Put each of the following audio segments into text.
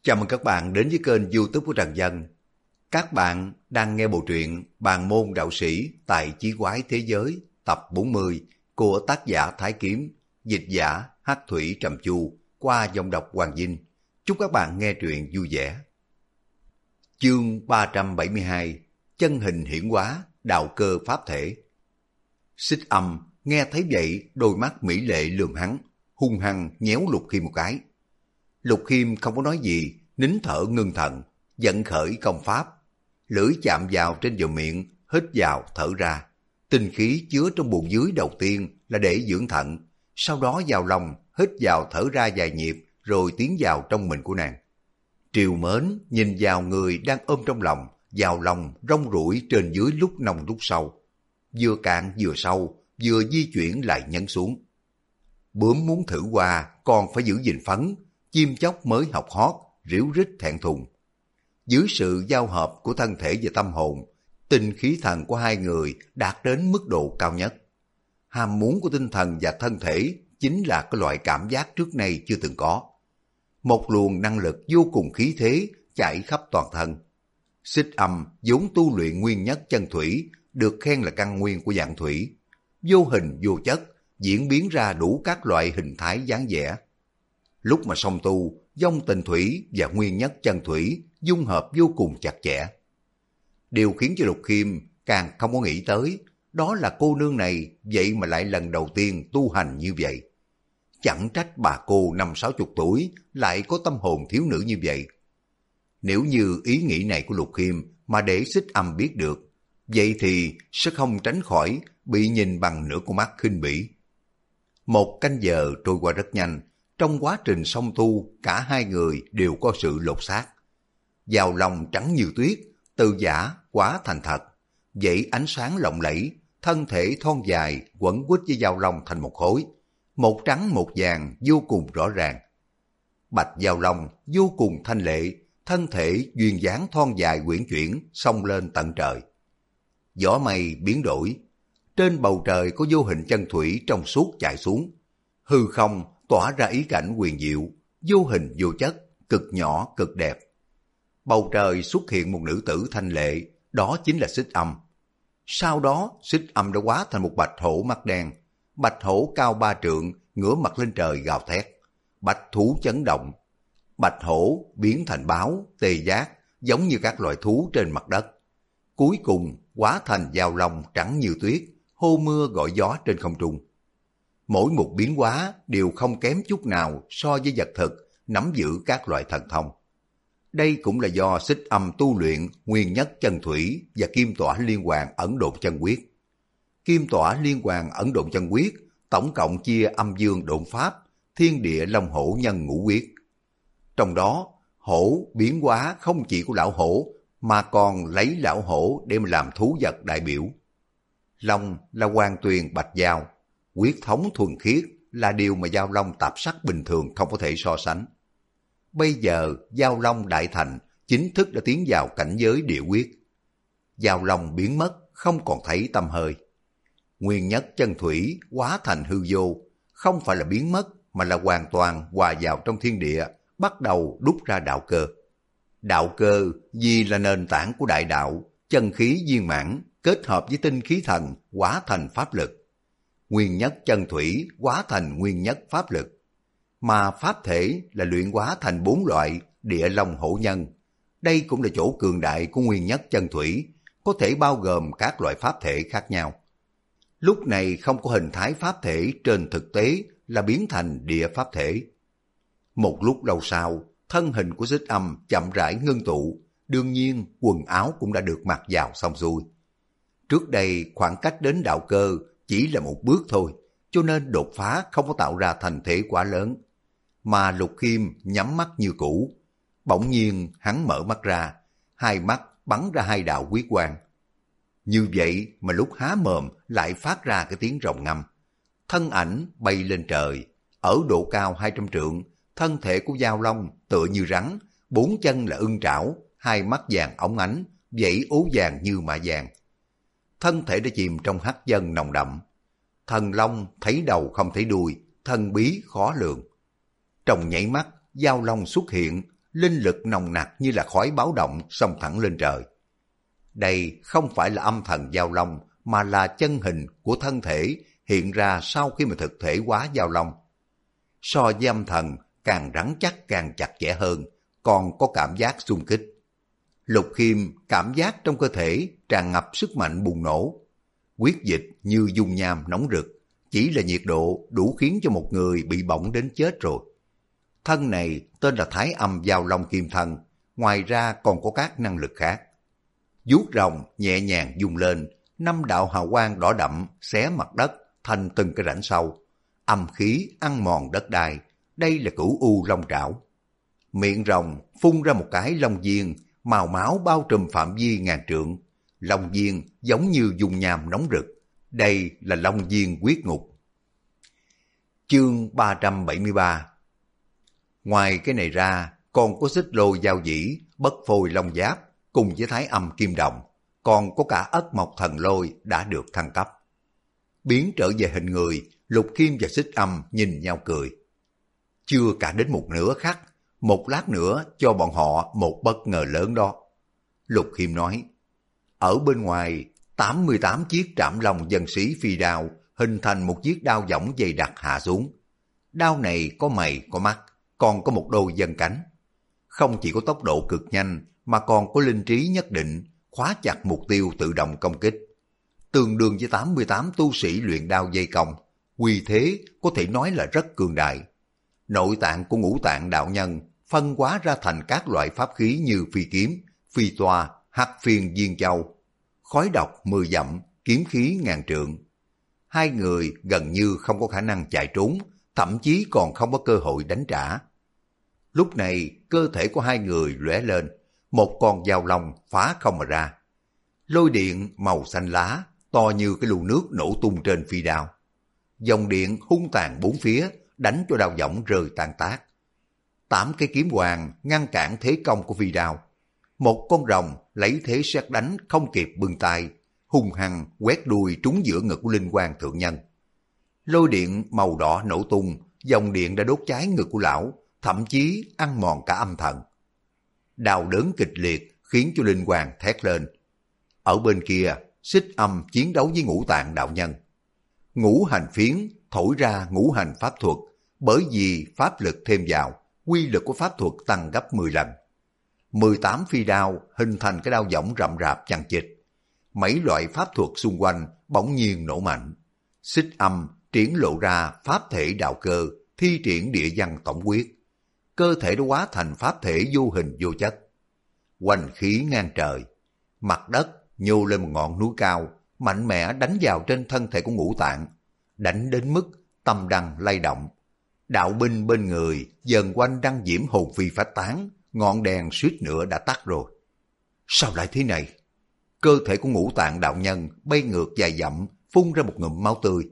Chào mừng các bạn đến với kênh YouTube của Trần Dân. Các bạn đang nghe bộ truyện Bàn môn đạo sĩ tại chí quái thế giới tập 40 của tác giả Thái Kiếm, dịch giả Hắc Thủy Trầm Chu qua dòng đọc Hoàng Dinh. Chúc các bạn nghe truyện vui vẻ. Chương 372: Chân hình hiển hóa, đạo cơ pháp thể. Xích Âm nghe thấy vậy, đôi mắt mỹ lệ lườm hắn, hung hăng nhéo Lục Khiêm một cái. Lục Khiêm không có nói gì, nín thở ngưng thần, vận khởi công pháp, lưỡi chạm vào trên vào miệng, hít vào thở ra. Tinh khí chứa trong bụng dưới đầu tiên là để dưỡng thận, sau đó vào lòng, hít vào thở ra vài nhịp, rồi tiến vào trong mình của nàng. Triều Mến nhìn vào người đang ôm trong lòng, vào lòng rong ruổi trên dưới lúc nông lúc sâu, vừa cạn vừa sâu, vừa di chuyển lại nhấn xuống. Bướm muốn thử qua còn phải giữ gìn phấn, chim chóc mới học hót, ríu rít thẹn thùng. Dưới sự giao hợp của thân thể và tâm hồn, tinh khí thần của hai người đạt đến mức độ cao nhất. Ham muốn của tinh thần và thân thể chính là cái loại cảm giác trước nay chưa từng có. Một luồng năng lực vô cùng khí thế chạy khắp toàn thân. Xích Âm vốn tu luyện nguyên nhất chân thủy, được khen là căn nguyên của dạng thủy. Vô hình vô chất, diễn biến ra đủ các loại hình thái dáng vẻ. Lúc mà song tu, vong tình thủy và nguyên nhất chân thủy dung hợp vô cùng chặt chẽ. Điều khiến cho Lục Khiêm càng không có nghĩ tới, đó là cô nương này vậy mà lại lần đầu tiên tu hành như vậy. Chẳng trách bà cô 50-60 tuổi lại có tâm hồn thiếu nữ như vậy. Nếu như ý nghĩ này của Lục Khiêm mà để Xích Âm biết được, vậy thì sẽ không tránh khỏi bị nhìn bằng nửa con mắt khinh bỉ. Một canh giờ trôi qua rất nhanh. Trong quá trình song tu, cả hai người đều có sự lột xác. Vào lòng trắng như tuyết, từ giả quá thành thật. Vậy ánh sáng lộng lẫy, thân thể thon dài quấn quýt với Giao Long thành một khối. Một trắng một vàng vô cùng rõ ràng. Bạch Giao Long vô cùng thanh lệ, thân thể duyên dáng thon dài quyển chuyển xông lên tận trời. Gió mây biến đổi, trên bầu trời có vô hình chân thủy trong suốt chạy xuống. Hư không tỏa ra ý cảnh huyền diệu, vô hình vô chất, cực nhỏ cực đẹp. Bầu trời xuất hiện một nữ tử thanh lệ, đó chính là Xích Âm. Sau đó Xích Âm đã hóa thành một bạch hổ mắt đen. Bạch hổ cao 3 trượng, ngửa mặt lên trời gào thét. Bạch thú chấn động. Bạch hổ biến thành báo, tê giác, giống như các loài thú trên mặt đất. Cuối cùng hóa thành Giao Long trắng như tuyết, hô mưa gọi gió trên không trung. Mỗi một biến hóa đều không kém chút nào so với vật thực nắm giữ các loại thần thông. Đây cũng là do Xích Âm tu luyện nguyên nhất chân thủy và kim tỏa liên hoàn ẩn độn chân quyết. Kim tỏa liên hoàn ẩn độn chân quyết tổng cộng chia âm dương độn pháp, thiên địa long hổ nhân ngũ quyết. Trong đó, hổ biến hóa không chỉ của lão hổ mà còn lấy lão hổ để mà làm thú vật đại biểu. Long là hoàng tuyền bạch giao, huyết thống thuần khiết là điều mà Giao Long tạp sắc bình thường không có thể so sánh. Bây giờ Giao Long đại thành chính thức đã tiến vào cảnh giới địa quyết. Giao Long biến mất, không còn thấy tăm hơi. Nguyên nhất chân thủy hóa thành hư vô, không phải là biến mất mà là hoàn toàn hòa vào trong thiên địa, bắt đầu đúc ra đạo cơ. Đạo cơ vì là nền tảng của đại đạo, chân khí viên mãn kết hợp với tinh khí thần hóa thành pháp lực. Nguyên nhất chân thủy hóa thành nguyên nhất pháp lực, mà pháp thể là luyện hóa thành 4 loại địa long hổ nhân. Đây cũng là chỗ cường đại của nguyên nhất chân thủy, có thể bao gồm các loại pháp thể khác nhau. Lúc này không có hình thái pháp thể, trên thực tế là biến thành địa pháp thể. Một lúc lâu sau, thân hình của Xích Âm chậm rãi ngưng tụ, đương nhiên quần áo cũng đã được mặc vào xong xuôi. Trước đây khoảng cách đến đạo cơ chỉ là một bước thôi, cho nên đột phá không có tạo ra thành thể quá lớn. Mà Lục Khiêm nhắm mắt như cũ. Bỗng nhiên hắn mở mắt ra, hai mắt bắn ra 2 đạo huyết quang. Như vậy mà lúc há mồm lại phát ra cái tiếng rồng ngâm. Thân ảnh bay lên trời, ở độ cao 200 trượng, thân thể của Giao Long tựa như rắn, 4 chân là ưng trảo, 2 mắt vàng óng ánh, vảy ố vàng như mạ vàng. Thân thể đã chìm trong hắc vân nồng đậm. Thần long thấy đầu không thấy đuôi, thần bí khó lường. Trong nhảy mắt, Giao Long xuất hiện, linh lực nồng nặc như là khói báo động xông thẳng lên trời. Đây không phải là âm thần Giao Long, mà là chân hình của thân thể hiện ra sau khi mà thực thể hóa Giao Long. So với âm thần, càng rắn chắc càng chặt chẽ hơn, còn có cảm giác xung kích. Lục Khiêm cảm giác trong cơ thể tràn ngập sức mạnh bùng nổ. Huyết dịch như dung nham nóng rực, chỉ là nhiệt độ đủ khiến cho một người bị bỏng đến chết rồi. Thân này tên là Thái Âm Giao Long Kim Thân, ngoài ra còn có các năng lực khác. Vuốt rồng nhẹ nhàng vung lên, 5 đạo hào quang đỏ đậm xé mặt đất thành từng cái rãnh sâu. Âm khí ăn mòn đất đai, đây là Cửu U Long Trảo. Miệng rồng phun ra một cái long viên, màu máu bao trùm phạm vi ngàn trượng. Long viên giống như dung nham nóng rực, đây là Long Viên Quyết Ngục. Chương 373. Ngoài cái này ra, còn có Xích Lô Giao Dĩ, Bất Phôi Long Giáp, cùng với Thái Âm Kim Đồng, còn có cả Ất Mộc Thần Lôi đã được thăng cấp. Biến trở về hình người, Lục Khiêm và Xích Âm nhìn nhau cười. Chưa cả đến một nửa khắc, một lát nữa cho bọn họ một bất ngờ lớn đó. Lục Khiêm nói, ở bên ngoài, 88 chiếc Trảm Long Dân Sĩ phi đao hình thành một chiếc đao võng dày đặc hạ xuống. Đao này có mày, có mắt, còn có một đôi dân cánh. Không chỉ có tốc độ cực nhanh, mà còn có linh trí nhất định, khóa chặt mục tiêu tự động công kích. Tương đương với 88 tu sĩ luyện đao dây công, uy thế có thể nói là rất cường đại. Nội tạng của Ngũ Tạng đạo nhân phân hóa ra thành các loại pháp khí như phi kiếm, phi toa, hắc phiên viên châu, khói độc 10 dặm, kiếm khí ngàn trượng. Hai người gần như không có khả năng chạy trốn, thậm chí còn không có cơ hội đánh trả. Lúc này, cơ thể của hai người lóe lên, một con dao long phá không mà ra. Lôi điện màu xanh lá, to như cái lu nước nổ tung trên phi đao. Dòng điện hung tàn bốn phía, đánh cho đao võng rơi tan tác. 8 cái kiếm hoàng ngăn cản thế công của phi đao. Một con rồng lấy thế sét đánh không kịp bưng tay, hung hăng quét đuôi trúng giữa ngực của Linh Quang thượng nhân. Lôi điện màu đỏ nổ tung, dòng điện đã đốt cháy ngực của lão, thậm chí ăn mòn cả âm thần. Đau đớn kịch liệt khiến cho Linh Quang thét lên. Ở bên kia, Xích Âm chiến đấu với Ngũ Tạng đạo nhân. Ngũ hành phiến thổi ra ngũ hành pháp thuật, bởi vì pháp lực thêm vào, quy lực của pháp thuật tăng gấp 10 lần. 18 phi đao hình thành cái đao võng rậm rạp chằng chịt. Mấy loại pháp thuật xung quanh bỗng nhiên nổ mạnh. Xích Âm triển lộ ra pháp thể đạo cơ, thi triển địa văn tổng quyết. Cơ thể đã hóa thành pháp thể vô hình vô chất. Hoành khí ngang trời, mặt đất nhô lên một ngọn núi cao, mạnh mẽ đánh vào trên thân thể của Ngũ Tạng, đánh đến mức tâm đăng lay động. Đạo binh bên người dần quanh đăng diễm hồn phi phách tán, ngọn đèn suýt nữa đã tắt rồi. Sao lại thế này? Cơ thể của Ngũ Tạng đạo nhân bay ngược dài dặm, phun ra một ngụm máu tươi.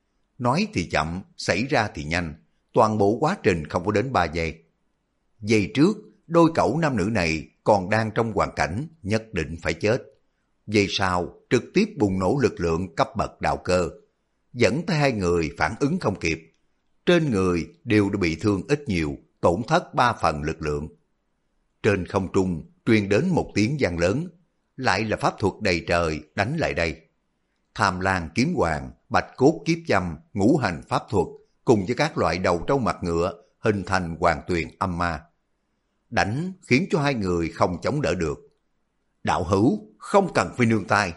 Nói thì chậm, xảy ra thì nhanh, toàn bộ quá trình không có đến 3 giây. Giây trước, đôi cẩu nam nữ này còn đang trong hoàn cảnh nhất định phải chết. Giây sau, trực tiếp bùng nổ lực lượng cấp bậc đạo cơ, dẫn tới hai người phản ứng không kịp. Trên người đều đã bị thương ít nhiều, tổn thất 3 phần lực lượng. Trên không trung truyền đến một tiếng vang lớn, lại là pháp thuật đầy trời đánh lại đây. Tham Lang kiếm hoàng, bạch cốt kiếp châm, ngũ hành pháp thuật cùng với các loại đầu trâu mặt ngựa hình thành hoàng tuyền âm ma. Đánh khiến cho hai người không chống đỡ được. Đạo hữu không cần phải nương tay.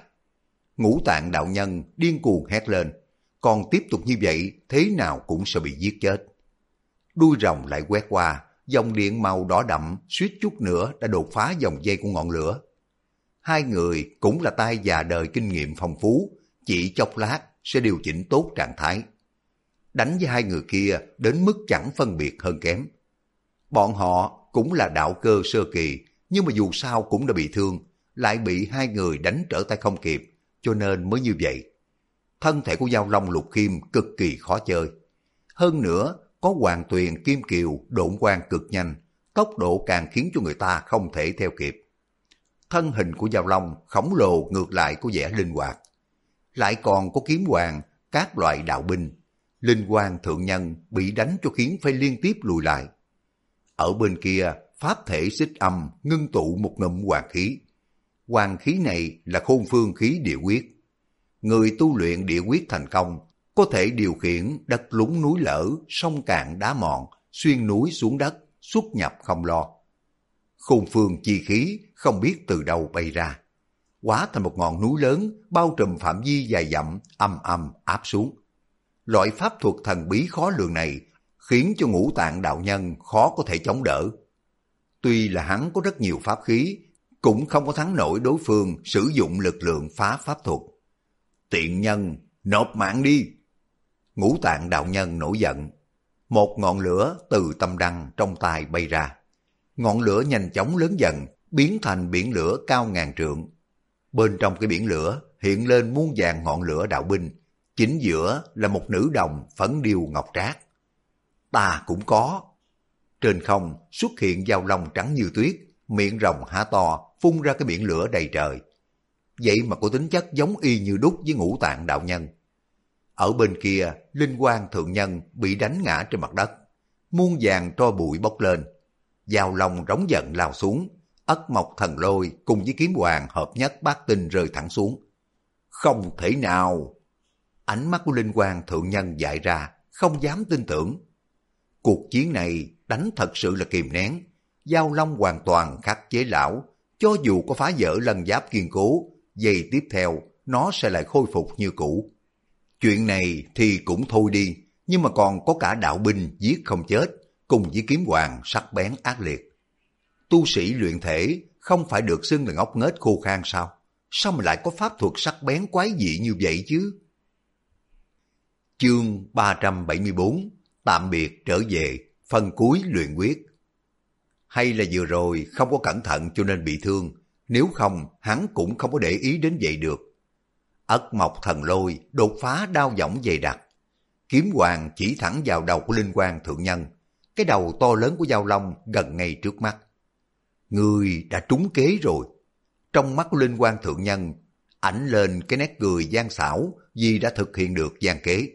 Ngũ Tạng đạo nhân điên cuồng hét lên, còn tiếp tục như vậy thế nào cũng sẽ bị giết chết. Đuôi rồng lại quét qua, dòng điện màu đỏ đậm suýt chút nữa đã đột phá dòng dây của ngọn lửa. Hai người cũng là tay già đời kinh nghiệm phong phú, chỉ chốc lát sẽ điều chỉnh tốt trạng thái. Đánh với hai người kia đến mức chẳng phân biệt hơn kém. Bọn họ cũng là đạo cơ sơ kỳ, nhưng mà dù sao cũng đã bị thương, lại bị hai người đánh trở tay không kịp, cho nên mới như vậy. Thân thể của Giao Long Lục Khiêm cực kỳ khó chơi. Hơn nữa, có Hoàng Tuyền Kim Kiều độn quang cực nhanh, tốc độ càng khiến cho người ta không thể theo kịp. Thân hình của Giao Long khổng lồ ngược lại có vẻ linh hoạt. Lại còn có kiếm hoàng, các loại đạo binh. Linh Quang thượng nhân bị đánh cho khiến phải liên tiếp lùi lại. Ở bên kia, pháp thể xích âm ngưng tụ một ngụm hoàng khí. Hoàng khí này là khôn phương khí địa quyết. Người tu luyện địa quyết thành công có thể điều khiển đất lún núi lở, sông cạn đá mòn, xuyên núi xuống đất, xuất nhập không lo. Khôn phương chi khí không biết từ đâu bay ra, hóa thành một ngọn núi lớn bao trùm phạm vi dài dặm, âm âm áp xuống. Loại pháp thuật thần bí khó lường này khiến cho Ngũ Tạng đạo nhân khó có thể chống đỡ. Tuy là hắn có rất nhiều pháp khí, cũng không có thắng nổi đối phương sử dụng lực lượng phá pháp thuật. Tiện nhân, nộp mạng đi! Ngũ Tạng đạo nhân nổi giận. Một ngọn lửa từ tâm đăng trong tay bay ra. Ngọn lửa nhanh chóng lớn dần, biến thành biển lửa cao ngàn trượng. Bên trong cái biển lửa hiện lên muôn vàn ngọn lửa đạo binh, chính giữa là một nữ đồng phấn điêu ngọc trác. Ta cũng có. Trên không xuất hiện dao long trắng như tuyết, miệng rồng há to, phun ra cái biển lửa đầy trời. Vậy mà có tính chất giống y như đúc với Ngũ Tạng đạo nhân. Ở bên kia, Linh Quang thượng nhân bị đánh ngã trên mặt đất, muôn vàn tro bụi bốc lên. Dao long rống giận lao xuống, Ất Mộc Thần Lôi cùng với kiếm hoàng hợp nhất bát tinh rơi thẳng xuống. Không thể nào! Ánh mắt của Linh Quang thượng nhân dại ra, không dám tin tưởng. Cuộc chiến này đánh thật sự là kìm nén. Dao long hoàn toàn khắc chế lão, cho dù có phá vỡ lân giáp kiên cố, giây tiếp theo nó sẽ lại khôi phục như cũ. Chuyện này thì cũng thôi đi, nhưng mà còn có cả đạo binh giết không chết, cùng với kiếm hoàng sắc bén ác liệt. Tu sĩ luyện thể không phải được xưng là ngốc nghếch khô khan sao? Sao mà lại có pháp thuật sắc bén quái dị như vậy chứ? Chương 374 Tạm biệt trở về, phần cuối luyện quyết. Hay là vừa rồi không có cẩn thận cho nên bị thương, nếu không hắn cũng không có để ý đến vậy được. Ất Mộc Thần Lôi đột phá đao võng dày đặc. Kiếm hoàng chỉ thẳng vào đầu của Linh Quang thượng nhân, cái đầu to lớn của dao long gần ngay trước mắt. Người đã trúng kế rồi. Trong mắt của Linh Quang thượng nhân ánh lên cái nét cười gian xảo vì đã thực hiện được gian kế.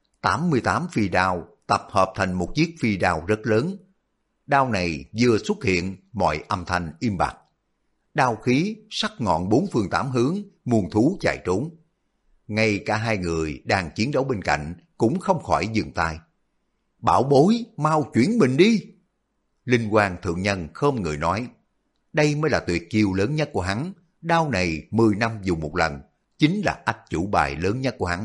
88 phi đao tập hợp thành một chiếc phi đao rất lớn. Đao này vừa xuất hiện, mọi âm thanh im bặt. Đao khí sắc ngọn bốn phương tám hướng, muôn thú chạy trốn. Ngay cả hai người đang chiến đấu bên cạnh cũng không khỏi dừng tay. Bảo bối, mau chuyển mình đi! Linh Quang thượng nhân khom người nói. Đây mới là tuyệt chiêu lớn nhất của hắn. Đao này 10 năm dùng một lần, chính là ách chủ bài lớn nhất của hắn.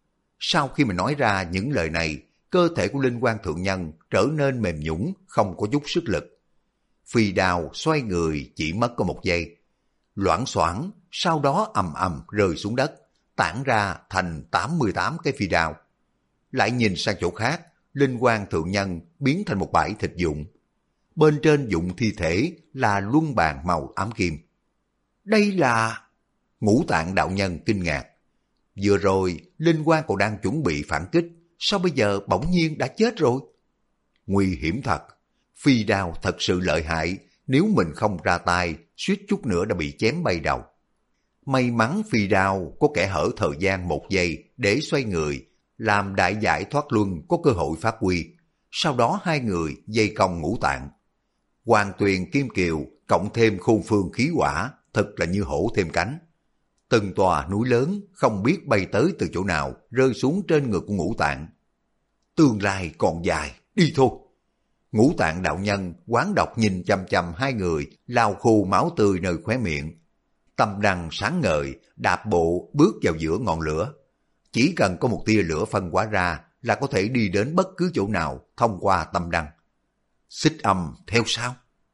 Sau khi mà nói ra những lời này, cơ thể của Linh Quang thượng nhân trở nên mềm nhũn, không có chút sức lực. Phi đao xoay người chỉ mất có một giây. Loảng xoảng, sau đó ầm ầm rơi xuống đất, tản ra thành 88 cái phi đao. Lại nhìn sang chỗ khác, Linh Quang thượng nhân biến thành một bãi thịt dụng. Bên trên dụng thi thể là luân bàn màu ám kim. Đây là... Ngũ Tạng đạo nhân kinh ngạc. Vừa rồi, Linh Quang còn đang chuẩn bị phản kích, sao bây giờ bỗng nhiên đã chết rồi? Nguy hiểm thật, phi đao thật sự lợi hại, nếu mình không ra tay, suýt chút nữa đã bị chém bay đầu. May mắn phi đao có kẻ hở thời gian một giây để xoay người, làm đại giải thoát luân có cơ hội phát huy. Sau đó hai người dây cong Ngũ Tạng. Hoàng tuyền kim kiều cộng thêm khôn phương khí hỏa, thật là như hổ thêm cánh. Từng tòa núi lớn không biết bay tới từ chỗ nào rơi xuống trên ngực của Ngũ Tạng. Tương lai còn dài, đi thôi. Ngũ Tạng đạo nhân quán độc nhìn chằm chằm hai người, lau khô máu tươi nơi khóe miệng. Tâm đăng sáng ngời, đạp bộ bước vào giữa ngọn lửa. Chỉ cần có một tia lửa phân hóa ra là có thể đi đến bất cứ chỗ nào thông qua tâm đăng. Xích âm theo sau.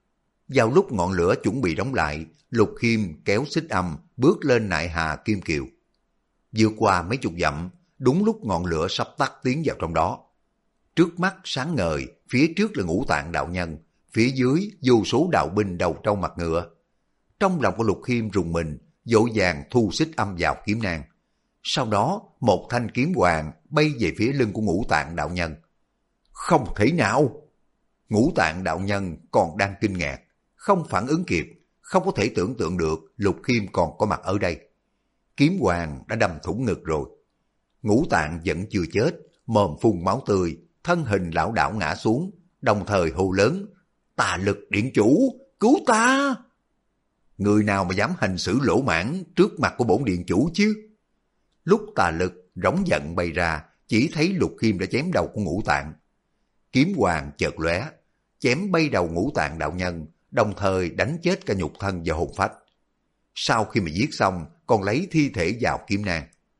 Vào lúc ngọn lửa chuẩn bị đóng lại, Lục Khiêm kéo xích âm bước lên nại hà kim kiều. Vượt qua mấy chục dặm, đúng lúc ngọn lửa sắp tắt tiến vào trong đó. Trước mắt sáng ngời, phía trước là Ngũ Tạng đạo nhân, phía dưới vô số đạo binh đầu trâu mặt ngựa. Trong lòng của Lục Khiêm rùng mình, vội vàng thu xích âm vào kiếm nang. Sau đó, một thanh kiếm hoàng bay về phía lưng của Ngũ Tạng đạo nhân. Không thể nào! Ngũ Tạng đạo nhân còn đang kinh ngạc, không phản ứng kịp, không có thể tưởng tượng được Lục Khiêm còn có mặt ở đây. Kiếm hoàng đã đâm thủng ngực rồi. Ngũ Tạng vẫn chưa chết, mồm phun máu tươi, thân hình lảo đảo ngã xuống, đồng thời hô lớn. Tà Lực điện chủ, cứu ta! Người nào mà dám hành xử lỗ mãng trước mặt của bổn điện chủ chứ? Lúc Tà Lực rống giận bay ra, chỉ thấy Lục Khiêm đã chém đầu của Ngũ Tạng. Kiếm hoàng chợt lóe, chém bay đầu Ngũ Tạng đạo nhân, đồng thời đánh chết cả nhục thân và hồn phách. Sau khi mà giết xong, còn lấy thi thể vào kiếm nang.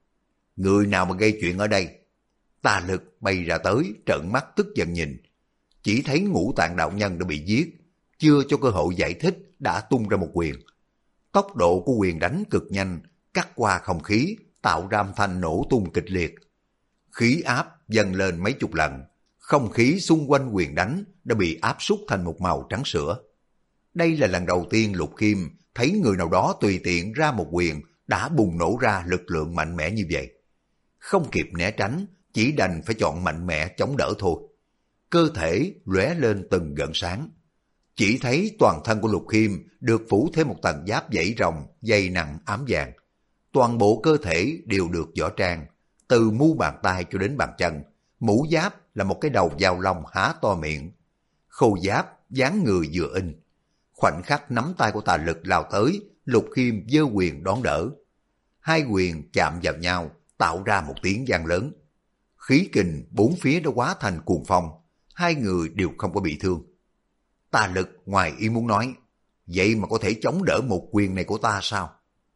Người nào mà gây chuyện ở đây? Tà Lực bay ra tới, trợn mắt tức giận nhìn. Chỉ thấy Ngũ Tạng đạo nhân đã bị giết, chưa cho cơ hội giải thích đã tung ra một quyền. Tốc độ của quyền đánh cực nhanh, cắt qua không khí, tạo ra âm thanh nổ tung kịch liệt. Khí áp dâng lên mấy chục lần, không khí xung quanh quyền đánh đã bị áp suất thành một màu trắng sữa. Đây là lần đầu tiên Lục Khiêm thấy người nào đó tùy tiện ra một quyền đã bùng nổ ra lực lượng mạnh mẽ như vậy. Không kịp né tránh, chỉ đành phải chọn mạnh mẽ chống đỡ thôi. Cơ thể lóe lên từng gợn sáng. Chỉ thấy toàn thân của Lục Khiêm được phủ thêm một tầng giáp dãy rồng dày nặng ám vàng. Toàn bộ cơ thể đều được võ trang, từ mu bàn tay cho đến bàn chân. Mũ giáp là một cái đầu dao long há to miệng. Khâu giáp dáng người vừa in. Khoảnh khắc nắm tay của Tà Lực lao tới, Lục Khiêm giơ quyền đón đỡ. Hai quyền chạm vào nhau, tạo ra một tiếng vang lớn. Khí kình bốn phía đã hóa thành cuồng phong, hai người đều không có bị thương. Tà Lực ngoài ý muốn nói, vậy mà có thể chống đỡ một quyền này của ta sao?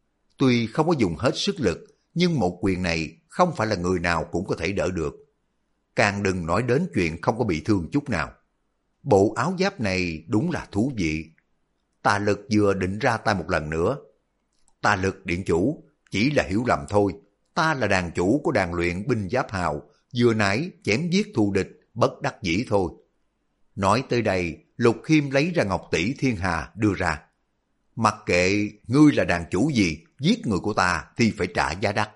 Tuy không có dùng hết sức lực, nhưng một quyền này không phải là người nào cũng có thể đỡ được. Càng đừng nói đến chuyện không có bị thương chút nào. Bộ áo giáp này đúng là thú vị. Tà Lực vừa định ra tay một lần nữa. Tà Lực điện chủ, chỉ là hiểu lầm thôi. Ta là đàn chủ của đàn luyện binh giáp hào, vừa nãy chém giết thù địch, bất đắc dĩ thôi. Nói tới đây, Lục Khiêm lấy ra ngọc tỷ thiên hà đưa ra. Mặc kệ ngươi là đàn chủ gì, giết người của ta thì phải trả giá đắt.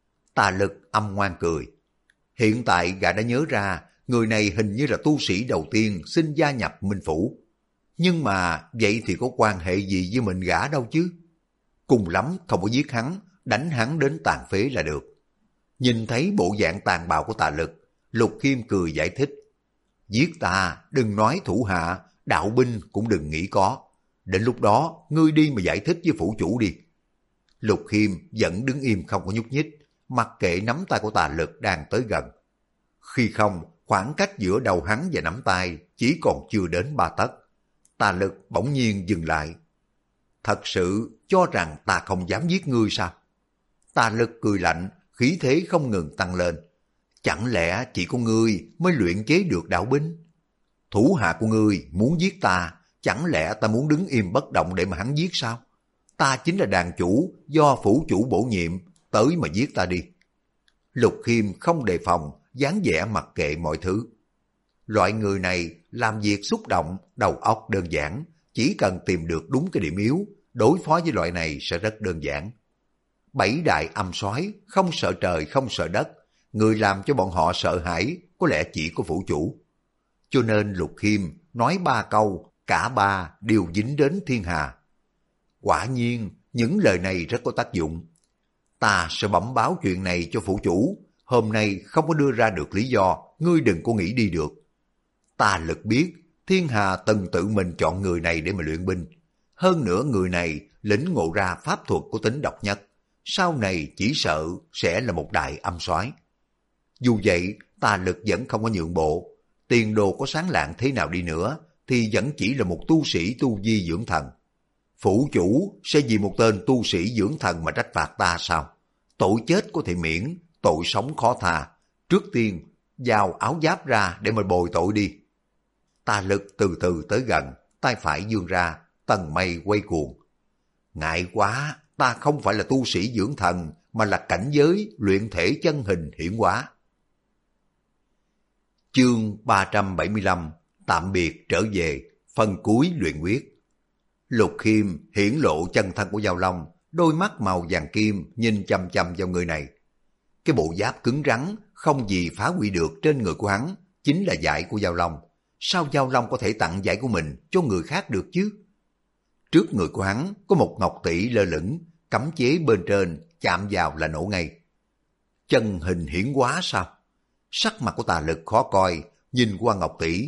Tà Lực âm ngoan cười. Hiện tại gã đã nhớ ra, người này hình như là tu sĩ đầu tiên xin gia nhập Minh Phủ. Nhưng mà vậy thì có quan hệ gì với mình gã đâu chứ? Cùng lắm không có giết hắn, đánh hắn đến tàn phế là được. Nhìn thấy bộ dạng tàn bạo của Tà Lực, Lục Khiêm cười giải thích. Giết ta, đừng nói thủ hạ, đạo binh cũng đừng nghĩ có. Đến lúc đó, ngươi đi mà giải thích với phủ chủ đi. Lục Khiêm vẫn đứng im không có nhúc nhích, mặc kệ nắm tay của Tà Lực đang tới gần. Khi không, khoảng cách giữa đầu hắn và nắm tay chỉ còn chưa đến 3 tấc. Tà Lực bỗng nhiên dừng lại. Thật sự cho rằng ta không dám giết ngươi sao? Tà Lực cười lạnh, khí thế không ngừng tăng lên. Chẳng lẽ chỉ có ngươi mới luyện chế được đạo binh? Thủ hạ của ngươi muốn giết ta, chẳng lẽ ta muốn đứng im bất động để mà hắn giết sao? Ta chính là đàn chủ do phủ chủ bổ nhiệm, tới mà giết ta đi. Lục Khiêm không đề phòng, dáng vẻ mặc kệ mọi thứ. Loại người này làm việc xúc động, đầu óc đơn giản, chỉ cần tìm được đúng cái điểm yếu, đối phó với loại này sẽ rất đơn giản. 7 đại âm soái không sợ trời không sợ đất, người làm cho bọn họ sợ hãi có lẽ chỉ có phủ chủ. Cho nên Lục Khiêm nói 3 câu, cả 3 đều dính đến thiên hà. Quả nhiên, những lời này rất có tác dụng. Ta sẽ bẩm báo chuyện này cho phủ chủ, hôm nay không có đưa ra được lý do, ngươi đừng có nghĩ đi được. Tà Lực biết, thiên hà từng tự mình chọn người này để mà luyện binh. Hơn nữa người này lĩnh ngộ ra pháp thuật có tính độc nhất, sau này chỉ sợ sẽ là một đại âm soái. Dù vậy, Tà Lực vẫn không có nhượng bộ. Tiền đồ có sáng lạng thế nào đi nữa, thì vẫn chỉ là một tu sĩ tu vi dưỡng thần. Phủ chủ sẽ vì một tên tu sĩ dưỡng thần mà trách phạt ta sao? Tội chết có thể miễn, tội sống khó tha. Trước tiên, giao áo giáp ra để mà bồi tội đi. Tà Lực từ từ tới gần, tay phải vươn ra, tầng mây quay cuồng. Ngại quá, ta không phải là tu sĩ dưỡng thần, mà là cảnh giới luyện thể chân hình hiển hóa. Chương 375, tạm biệt trở về, phần cuối luyện quyết. Lục Khiêm hiển lộ chân thân của Dao Long, đôi mắt màu vàng kim nhìn chăm chăm vào người này. Cái bộ giáp cứng rắn, không gì phá hủy được trên người của hắn, chính là dải của Dao Long. Sao Dao Long có thể tặng dải của mình cho người khác được chứ? Trước người của hắn có một ngọc tỷ lơ lửng, cấm chế bên trên, chạm vào là nổ ngay. Chân hình hiển hóa sao? Sắc mặt của Tà Lực khó coi, nhìn qua ngọc tỷ,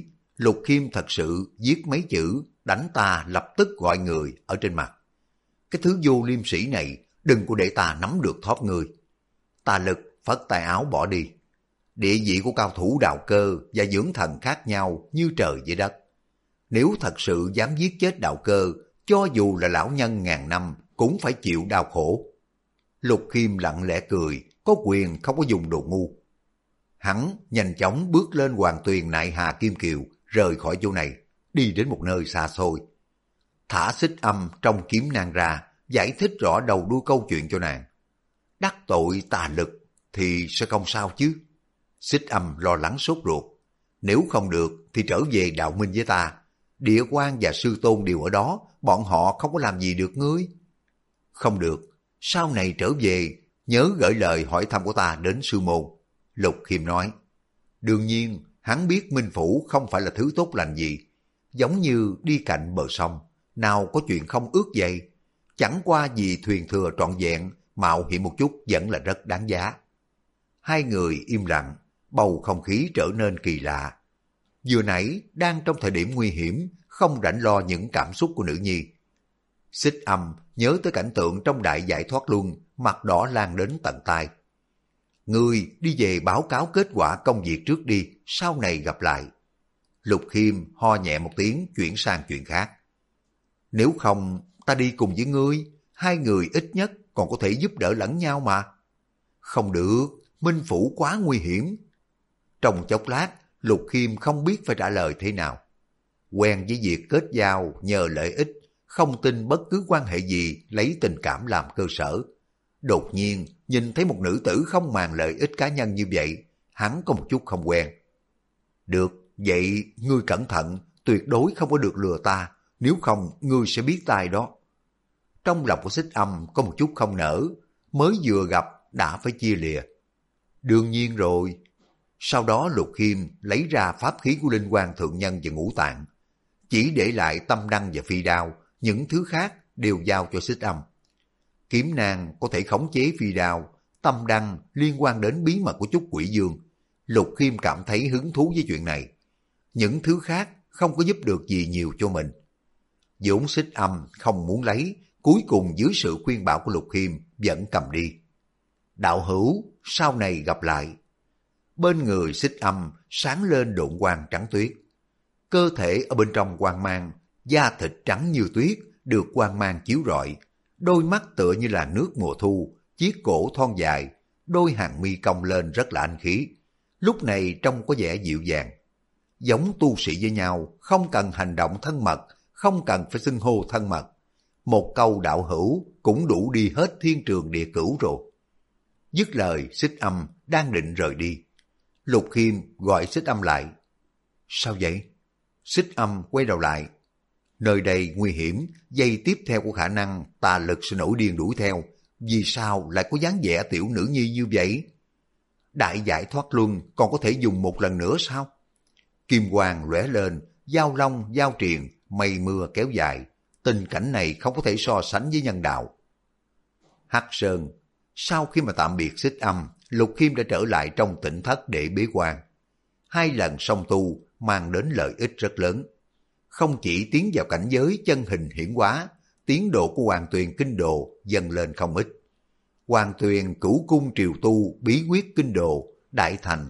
Lục Khiêm thật sự viết mấy chữ đánh ta lập tức gọi người ở trên mặt. Cái thứ vô liêm sỉ này, đừng có để ta nắm được thóp ngươi. Tà Lực phất tay áo bỏ đi. Địa vị của cao thủ đạo cơ và dưỡng thần khác nhau như trời với đất. Nếu thật sự dám giết chết đạo cơ, cho dù là lão nhân ngàn năm cũng phải chịu đau khổ. Lục Khiêm lặng lẽ cười, có quyền không có dùng đồ ngu. Hắn nhanh chóng bước lên Hoàng Tuyền Nại Hà Kim Kiều, rời khỏi chỗ này, đi đến một nơi xa xôi. Thả Xích Âm trong kiếm nàng ra, giải thích rõ đầu đuôi câu chuyện cho nàng. Đắc tội Tà Lực thì sẽ không sao chứ. Xích Âm lo lắng sốt ruột. Nếu không được thì trở về đạo minh với ta. Địa quan và sư tôn đều ở đó, bọn họ không có làm gì được ngươi. Không được, sau này trở về, nhớ gửi lời hỏi thăm của ta đến sư môn. Lục Khiêm nói. Đương nhiên, hắn biết Minh Phủ không phải là thứ tốt lành gì. Giống như đi cạnh bờ sông, nào có chuyện không ước vậy. Chẳng qua vì thuyền thừa trọn vẹn, mạo hiểm một chút vẫn là rất đáng giá. Hai người im lặng, bầu không khí trở nên kỳ lạ. Vừa nãy đang trong thời điểm nguy hiểm, không rảnh lo những cảm xúc của nữ nhi. Xích Âm nhớ tới cảnh tượng trong đại giải thoát luân, mặt đỏ lan đến tận tai. Ngươi đi về báo cáo kết quả công việc trước đi, sau này gặp lại. Lục Khiêm ho nhẹ một tiếng chuyển sang chuyện khác. Nếu không, ta đi cùng với ngươi, hai người ít nhất còn có thể giúp đỡ lẫn nhau mà. Không được, Minh Phủ quá nguy hiểm. Trong chốc lát, Lục Khiêm không biết phải trả lời thế nào. Quen với việc kết giao nhờ lợi ích, không tin bất cứ quan hệ gì lấy tình cảm làm cơ sở. Đột nhiên nhìn thấy một nữ tử không màng lợi ích cá nhân như vậy, hắn có một chút không quen. Được, vậy ngươi cẩn thận, tuyệt đối không có được lừa ta, nếu không ngươi sẽ biết tai đó. Trong lòng của Xích Âm có một chút không nỡ, mới vừa gặp đã phải chia lìa. Đương nhiên rồi. Sau đó Lục Khiêm lấy ra pháp khí của Linh Quan Thượng Nhân và Ngũ Tạng, chỉ để lại tâm đăng và phi đao, những thứ khác đều giao cho Xích Âm. Kiếm nàng có thể khống chế phi đao, tâm đăng liên quan đến bí mật của Chúc Quỷ Dương. Lục Khiêm cảm thấy hứng thú với chuyện này. Những thứ khác không có giúp được gì nhiều cho mình. Vốn Xích Âm không muốn lấy, cuối cùng dưới sự khuyên bảo của Lục Khiêm vẫn cầm đi. Đạo hữu, sau này gặp lại. Bên người Xích Âm sáng lên độn quang trắng tuyết. Cơ thể ở bên trong quang mang, da thịt trắng như tuyết, được quang mang chiếu rọi. Đôi mắt tựa như là nước mùa thu, chiếc cổ thon dài, đôi hàng mi cong lên rất là anh khí. Lúc này trông có vẻ dịu dàng. Giống tu sĩ với nhau, không cần hành động thân mật, không cần phải xưng hô thân mật. Một câu đạo hữu cũng đủ đi hết thiên trường địa cửu rồi. Dứt lời, Xích Âm đang định rời đi. Lục Khiêm gọi Xích Âm lại. Sao vậy? Xích Âm quay đầu lại. Nơi đây nguy hiểm, giây tiếp theo của khả năng Tà Lực sẽ nổi điên đuổi theo. Vì sao lại có dáng vẻ tiểu nữ nhi như vậy? Đại giải thoát luân còn có thể dùng một lần nữa sao? Kim quang lóe lên, giao long, giao triền, mây mưa kéo dài. Tình cảnh này không có thể so sánh với nhân đạo. Hắc Sơn. Sau khi mà tạm biệt Xích Âm, Lục Khiêm đã trở lại trong tỉnh thất để bế quan. 2 lần song tu mang đến lợi ích rất lớn. Không chỉ tiến vào cảnh giới chân hình hiển hóa, tiến độ của Hoàng Tuyền Kinh Đồ dần lên không ít. Hoàng Tuyền Cửu Cung Triều Tu Bí Quyết Kinh Đồ đại thành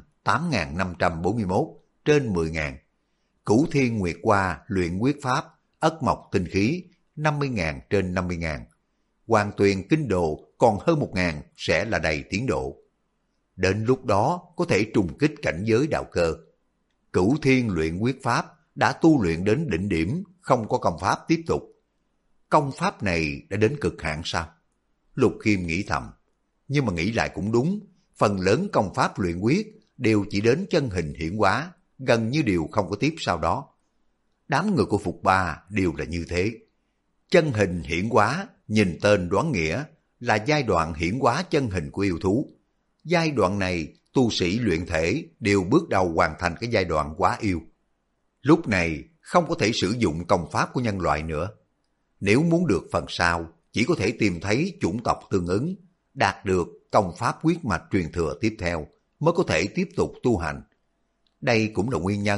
8.541 trên 10.000. Cửu Thiên Nguyệt Hoa Luyện Quyết Pháp Ất Mộc Tinh Khí 50.000 trên 50.000. Hoàng Tuyền Kinh Đồ còn hơn 1.000 sẽ là đầy tiến độ. Đến lúc đó có thể trùng kích cảnh giới đạo cơ. Cửu Thiên Luyện Quyết Pháp đã tu luyện đến đỉnh điểm, không có công pháp tiếp tục. Công pháp này đã đến cực hạn sao? Lục Khiêm nghĩ thầm. Nhưng mà nghĩ lại cũng đúng, phần lớn công pháp luyện quyết đều chỉ đến chân hình hiển hóa, gần như đều không có tiếp sau đó. Đám người của Phục Ba đều là như thế. Chân hình hiển hóa, nhìn tên đoán nghĩa, là giai đoạn hiển hóa chân hình của yêu thú. Giai đoạn này, tu sĩ luyện thể đều bước đầu hoàn thành cái giai đoạn quá yêu. Lúc này không có thể sử dụng công pháp của nhân loại nữa. Nếu muốn được phần sau, chỉ có thể tìm thấy chủng tộc tương ứng, đạt được công pháp huyết mạch truyền thừa tiếp theo, mới có thể tiếp tục tu hành. Đây cũng là nguyên nhân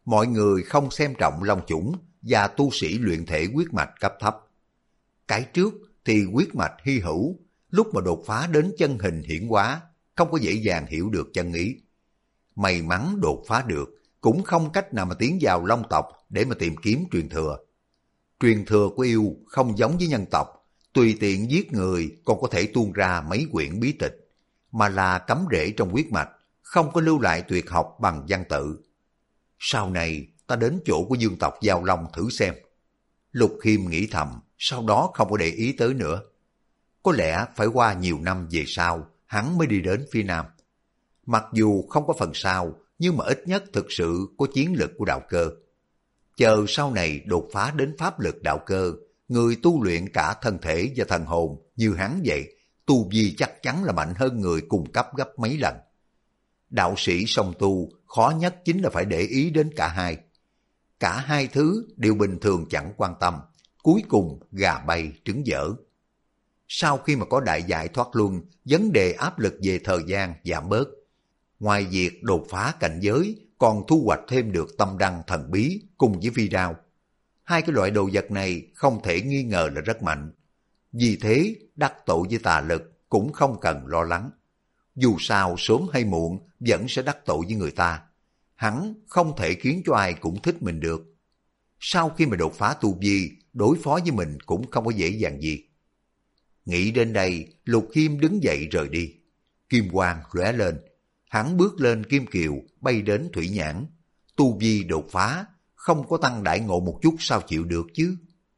mọi người không xem trọng long chủng và tu sĩ luyện thể huyết mạch cấp thấp. Cái trước thì huyết mạch hy hữu, lúc mà đột phá đến chân hình hiển hóa, không có dễ dàng hiểu được chân ý. May mắn đột phá được, cũng không cách nào mà tiến vào long tộc để mà tìm kiếm truyền thừa. Truyền thừa của yêu không giống với nhân tộc, tùy tiện giết người còn có thể tuôn ra mấy quyển bí tịch, mà là cắm rễ trong huyết mạch, không có lưu lại tuyệt học bằng văn tự. Sau này ta đến chỗ của dương tộc Giao Long thử xem. Lục Khiêm nghĩ thầm, sau đó không có để ý tới nữa. Có lẽ phải qua nhiều năm về sau, hắn mới đi đến phía nam. Mặc dù không có phần sau, nhưng mà ít nhất thực sự có chiến lực của đạo cơ. Chờ sau này đột phá đến pháp lực đạo cơ, người tu luyện cả thân thể và thần hồn như hắn vậy, tu vi chắc chắn là mạnh hơn người cùng cấp gấp mấy lần. Đạo sĩ song tu khó nhất chính là phải để ý đến cả hai. Cả hai thứ đều bình thường chẳng quan tâm, cuối cùng gà bay trứng dở. Sau khi mà có đại giải thoát luân, vấn đề áp lực về thời gian giảm bớt. Ngoài việc đột phá cảnh giới, còn thu hoạch thêm được tâm đăng thần bí cùng với phi đao. Hai cái loại đồ vật này không thể nghi ngờ là rất mạnh. Vì thế, đắc tội với tà lực cũng không cần lo lắng. Dù sao sớm hay muộn vẫn sẽ đắc tội với người ta. Hắn không thể khiến cho ai cũng thích mình được. Sau khi mà đột phá tu vi, đối phó với mình cũng không có dễ dàng gì. Nghĩ đến đây, Lục Khiêm đứng dậy rời đi. Kim quang lóe lên, hắn bước lên kim kiều, bay đến thủy nhãn. Tu vi đột phá, không có tăng đại ngộ một chút sao chịu được chứ.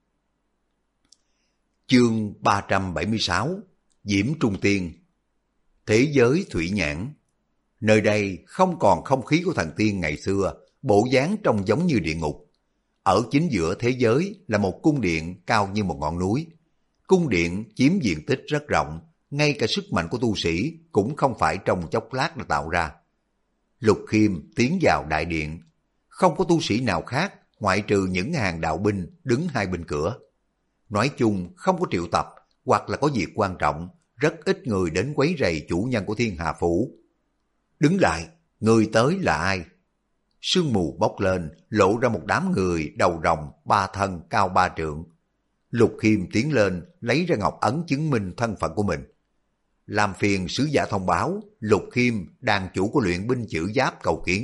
Chương 376 Diễm Trung Tiên. Thế giới thủy nhãn. Nơi đây không còn không khí của thần tiên ngày xưa, bộ dáng trông giống như địa ngục. Ở chính giữa thế giới là một cung điện cao như một ngọn núi. Cung điện chiếm diện tích rất rộng, ngay cả sức mạnh của tu sĩ cũng không phải trong chốc lát là tạo ra. Lục Khiêm tiến vào đại điện, không có tu sĩ nào khác ngoại trừ những hàng đạo binh đứng hai bên cửa. Nói chung không có triệu tập hoặc là có việc quan trọng, rất ít người đến quấy rầy chủ nhân của Thiên Hà Phủ. Đứng lại, người tới là ai? Sương mù bốc lên, lộ ra một đám người đầu rồng, ba thân cao 3 trượng. Lục Khiêm tiến lên, lấy ra ngọc ấn chứng minh thân phận của mình. Làm phiền sứ giả thông báo, Lục Khiêm đàn chủ của luyện binh chữ giáp cầu kiến.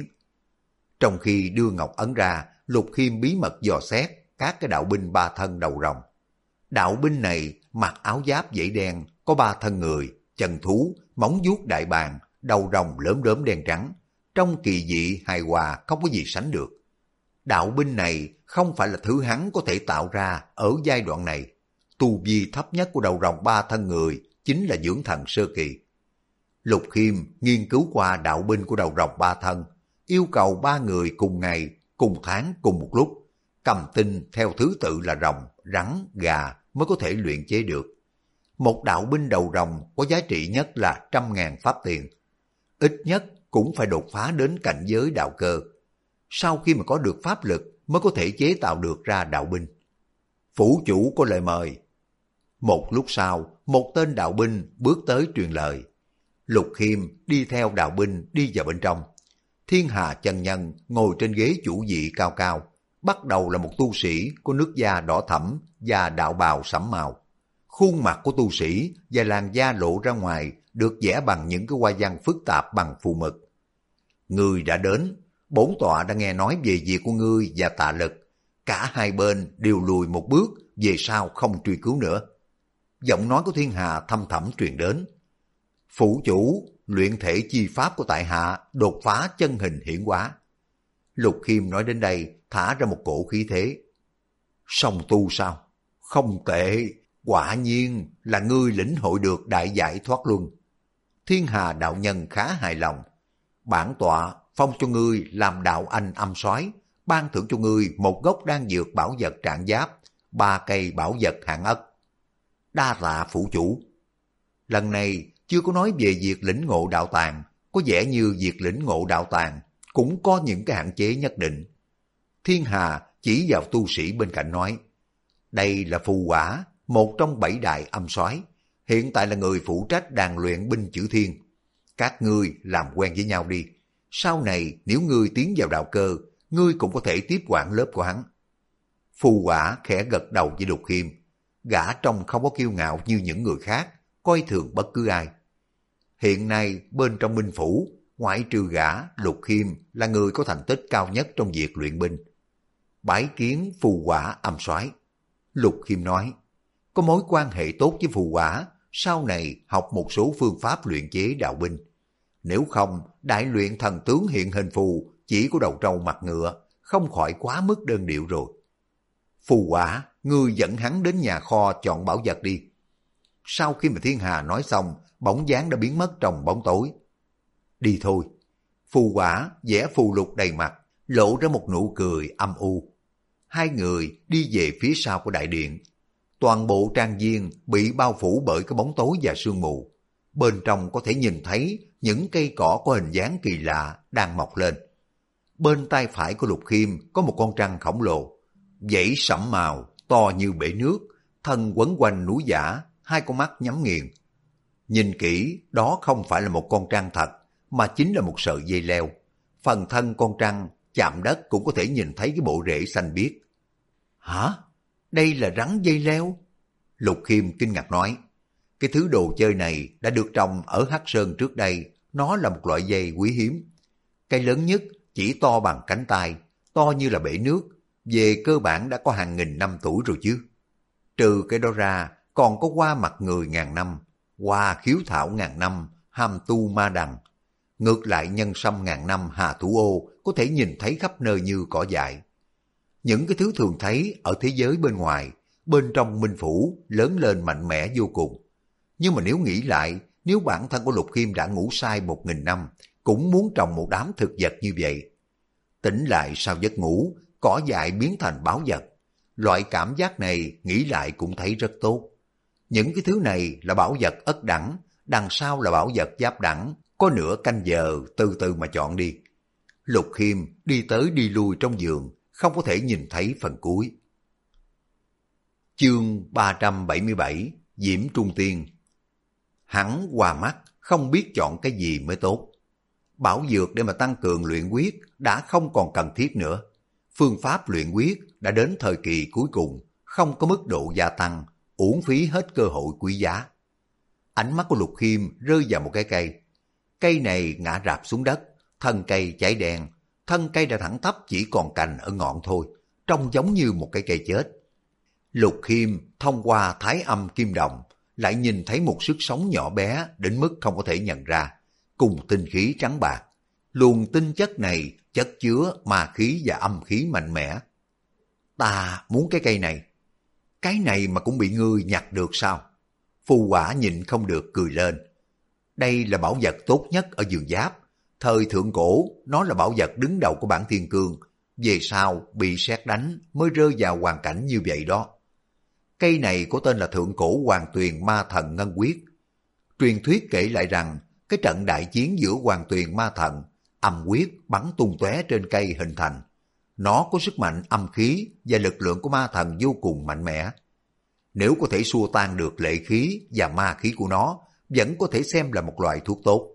Trong khi đưa ngọc ấn ra, Lục Khiêm bí mật dò xét các cái đạo binh ba thân đầu rồng. Đạo binh này mặc áo giáp dãy đen, có 3 thân người, chân thú, móng vuốt đại bàng, đầu rồng lởm đốm đen trắng, trong kỳ dị hài hòa không có gì sánh được. Đạo binh này không phải là thứ hắn có thể tạo ra ở giai đoạn này. Tu vi thấp nhất của đầu rồng 3 thân người chính là dưỡng thần sơ kỳ. Lục Khiêm nghiên cứu qua đạo binh của đầu rồng 3 thân, yêu cầu 3 người cùng ngày, cùng tháng, cùng một lúc, cầm tinh theo thứ tự là rồng, rắn, gà mới có thể luyện chế được. Một đạo binh đầu rồng có giá trị nhất là 100.000 pháp tiền. Ít nhất cũng phải đột phá đến cảnh giới đạo cơ. Sau khi mà có được pháp lực mới có thể chế tạo được ra đạo binh. Phủ chủ có lời mời. Một lúc sau, một tên đạo binh bước tới truyền lời. Lục Khiêm đi theo đạo binh đi vào bên trong. Thiên Hà chân nhân ngồi trên ghế chủ vị cao cao. Bắt đầu là một tu sĩ có nước da đỏ thẫm và đạo bào sẫm màu. Khuôn mặt của tu sĩ và làn da lộ ra ngoài được vẽ bằng những cái hoa văn phức tạp bằng phù mực. Ngươi đã đến, bổn tọa đã nghe nói về việc của ngươi và Tạ Lực. Cả hai bên đều lùi một bước, về sau không truy cứu nữa. Giọng nói của Thiên Hà thâm thẳm truyền đến. Phủ chủ, luyện thể chi pháp của tại hạ đột phá chân hình hiển hóa. Lục Khiêm nói đến đây, thả ra một cổ khí thế. Song tu sao? Không tệ, quả nhiên là ngươi lĩnh hội được đại giải thoát luân. Thiên Hà đạo nhân khá hài lòng. Bản tọa phong cho ngươi làm đạo anh âm soái, ban thưởng cho ngươi một gốc đan dược bảo vật trạng giáp, 3 cây bảo vật hạng ất. Đa tạ phủ chủ. Lần này chưa có nói về việc lĩnh ngộ đạo tàng, có vẻ như việc lĩnh ngộ đạo tàng cũng có những cái hạn chế nhất định. Thiên Hà chỉ vào tu sĩ bên cạnh nói, đây là phù quả, một trong 7 đại âm soái, hiện tại là người phụ trách đàn luyện binh chữ thiên. Các ngươi làm quen với nhau đi. Sau này nếu ngươi tiến vào đạo cơ, ngươi cũng có thể tiếp quản lớp của hắn. Phù Quả khẽ gật đầu với Lục Khiêm, gã trông không có kiêu ngạo như những người khác, coi thường bất cứ ai. Hiện nay bên trong binh phủ, ngoại trừ gã, Lục Khiêm là người có thành tích cao nhất trong việc luyện binh. Bái kiến Phù Quả Âm soái. Lục Khiêm nói, có mối quan hệ tốt với Phù Quả, sau này học một số phương pháp luyện chế đạo binh. Nếu không, đại luyện thần tướng hiện hình phù chỉ có đầu trâu mặt ngựa, không khỏi quá mức đơn điệu rồi. Phù Quả, ngươi dẫn hắn đến nhà kho chọn bảo vật đi. Sau khi mà Thiên Hà nói xong, bóng dáng đã biến mất trong bóng tối. Đi thôi. Phù Quả vẽ phù lục đầy mặt, lộ ra một nụ cười âm u. Hai người đi về phía sau của đại điện. Toàn bộ trang viên bị bao phủ bởi cái bóng tối và sương mù. Bên trong có thể nhìn thấy những cây cỏ có hình dáng kỳ lạ đang mọc lên. Bên tay phải của Lục Khiêm có một con trăng khổng lồ, dãy sẫm màu, to như bể nước, thân quấn quanh núi giả, hai con mắt nhắm nghiền. Nhìn kỹ, đó không phải là một con trăng thật, mà chính là một sợi dây leo. Phần thân con trăng chạm đất cũng có thể nhìn thấy cái bộ rễ xanh biếc. Hả? Đây là rắn dây leo? Lục Khiêm kinh ngạc nói. Cái thứ đồ chơi này đã được trồng ở Hắc Sơn trước đây, nó là một loại dây quý hiếm. Cây lớn nhất chỉ to bằng cánh tay, to như là bể nước, về cơ bản đã có hàng nghìn năm tuổi rồi chứ. Trừ cái đó ra, còn có hoa mặt người ngàn năm, hoa khiếu thảo ngàn năm, hàm tu ma đằng. Ngược lại nhân sâm ngàn năm hà thủ ô có thể nhìn thấy khắp nơi như cỏ dại. Những cái thứ thường thấy ở thế giới bên ngoài, bên trong minh phủ lớn lên mạnh mẽ vô cùng. Nhưng mà nếu nghĩ lại, nếu bản thân của Lục Khiêm đã ngủ sai 1000 năm, cũng muốn trồng một đám thực vật như vậy. Tỉnh lại sau giấc ngủ, cỏ dại biến thành báu vật. Loại cảm giác này nghĩ lại cũng thấy rất tốt. Những cái thứ này là bảo vật ất đẳng, đằng sau là bảo vật giáp đẳng, có nửa canh giờ từ từ mà chọn đi. Lục Khiêm đi tới đi lui trong giường, không có thể nhìn thấy phần cuối. Chương 377 Diễm Trung Tiên. Hắn qua mắt, không biết chọn cái gì mới tốt. Bảo dược để mà tăng cường luyện quyết đã không còn cần thiết nữa. Phương pháp luyện quyết đã đến thời kỳ cuối cùng, không có mức độ gia tăng, uổng phí hết cơ hội quý giá. Ánh mắt của Lục Khiêm rơi vào một cái cây. Cây này ngã rạp xuống đất, thân cây cháy đen, thân cây đã thẳng tắp chỉ còn cành ở ngọn thôi, trông giống như một cái cây chết. Lục Khiêm thông qua thái âm kim đồng, lại nhìn thấy một sức sống nhỏ bé đến mức không có thể nhận ra, cùng tinh khí trắng bạc. Luồng tinh chất này chất chứa ma khí và âm khí mạnh mẽ. Ta muốn cái cây này. Cái này mà cũng bị ngươi nhặt được sao? Phù Quả nhịn không được cười lên. Đây là bảo vật tốt nhất ở vườn Giáp. Thời thượng cổ, nó là bảo vật đứng đầu của bản thiên cương. Về sau, bị sét đánh mới rơi vào hoàn cảnh như vậy đó. Cây này có tên là Thượng Cổ Hoàng Tuyền Ma Thần Ngân Quyết. Truyền thuyết kể lại rằng, cái trận đại chiến giữa Hoàng Tuyền Ma Thần, âm quyết bắn tung tóe trên cây hình thành. Nó có sức mạnh âm khí và lực lượng của ma thần vô cùng mạnh mẽ. Nếu có thể xua tan được lệ khí và ma khí của nó, vẫn có thể xem là một loại thuốc tốt.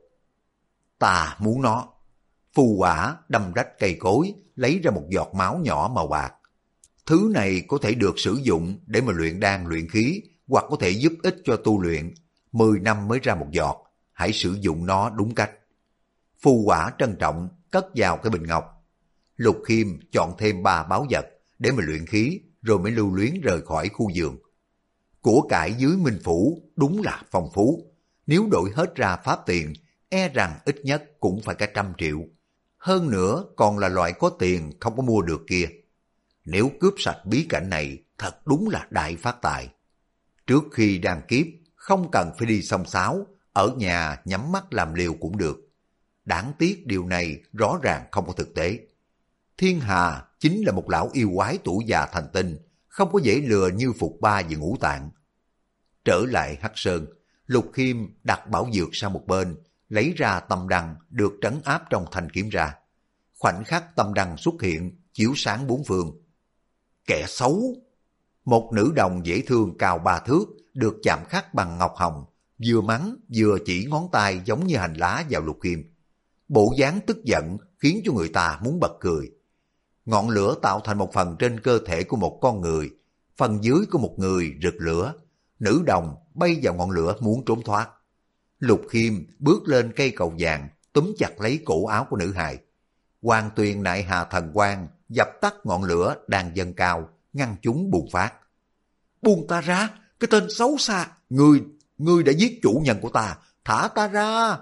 Ta muốn nó. Phù Quả đâm rách cây cối, lấy ra một giọt máu nhỏ màu bạc. Thứ này có thể được sử dụng để mà luyện đan luyện khí, hoặc có thể giúp ích cho tu luyện. 10 năm mới ra một giọt, hãy sử dụng nó đúng cách. Phù Quả trân trọng cất vào cái bình ngọc. Lục Khiêm chọn thêm 3 báu vật để mà luyện khí, rồi mới lưu luyến rời khỏi khu vườn. Của cải dưới Minh Phủ đúng là phong phú. Nếu đổi hết ra pháp tiền, e rằng ít nhất cũng phải cả 100 triệu. Hơn nữa còn là loại có tiền không có mua được kia. Nếu cướp sạch bí cảnh này, thật đúng là đại phát tài. Trước khi đan kiếp, không cần phải đi xông xáo, ở nhà nhắm mắt làm liều cũng được. Đáng tiếc điều này rõ ràng không có thực tế. Thiên Hà chính là một lão yêu quái tuổi già thành tinh, không có dễ lừa như Phục Ba và Ngũ Tạng. Trở lại Hắc Sơn, Lục Khiêm đặt bảo dược sang một bên, lấy ra tâm đăng được trấn áp trong thanh kiếm ra. Khoảnh khắc tâm đăng xuất hiện, chiếu sáng bốn phương. Kẻ xấu! Một nữ đồng dễ thương cao 3 thước, được chạm khắc bằng ngọc hồng, vừa mắng vừa chỉ ngón tay giống như hành lá vào Lục Khiêm. Bộ dáng tức giận khiến cho người ta muốn bật cười. Ngọn lửa tạo thành một phần trên cơ thể của một con người, phần dưới của một người rực lửa. Nữ đồng bay vào ngọn lửa muốn trốn thoát. Lục Khiêm bước lên cây cầu vàng, túm chặt lấy cổ áo của nữ hài. Hoàng Tuyền nại hà thần quang, dập tắt ngọn lửa đang dâng cao, ngăn chúng bùng phát. Buông ta ra, cái tên xấu xa, ngươi đã giết chủ nhân của ta, thả ta ra.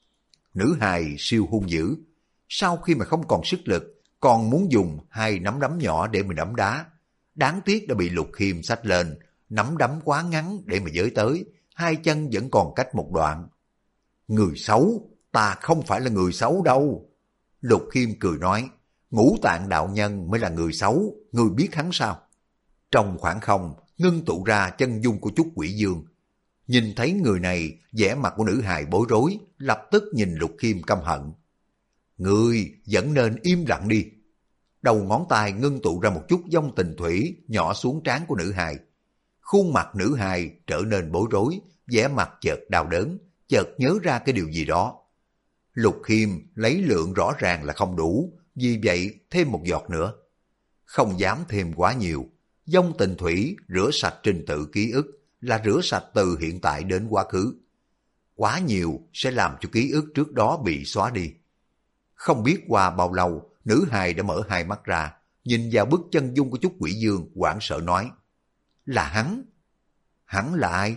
Nữ hài siêu hung dữ, sau khi mà không còn sức lực, còn muốn dùng hai nắm đấm nhỏ để mà đấm đá. Đáng tiếc đã bị Lục Khiêm xách lên, nắm đấm quá ngắn để mà giới tới, hai chân vẫn còn cách một đoạn. Người xấu, ta không phải là người xấu đâu. Lục Khiêm cười nói, Ngũ Tạng đạo nhân mới là người xấu, ngươi biết hắn sao? Trong khoảng không, ngưng tụ ra chân dung của Chúc Quỷ Dương. Nhìn thấy người này, vẻ mặt của nữ hài bối rối, lập tức nhìn Lục Khiêm căm hận. Ngươi vẫn nên im lặng đi. Đầu ngón tay ngưng tụ ra một chút dông tình thủy nhỏ xuống trán của nữ hài. Khuôn mặt nữ hài trở nên bối rối, vẻ mặt chợt đau đớn, chợt nhớ ra cái điều gì đó. Lục Khiêm lấy lượng rõ ràng là không đủ, vì vậy thêm một giọt nữa. Không dám thêm quá nhiều. Dông tình thủy rửa sạch trình tự ký ức, là rửa sạch từ hiện tại đến quá khứ. Quá nhiều sẽ làm cho ký ức trước đó bị xóa đi. Không biết qua bao lâu, nữ hài đã mở hai mắt ra, nhìn vào bức chân dung của Chúc Quỷ Dương, hoảng sợ nói. Là hắn. Hắn là ai?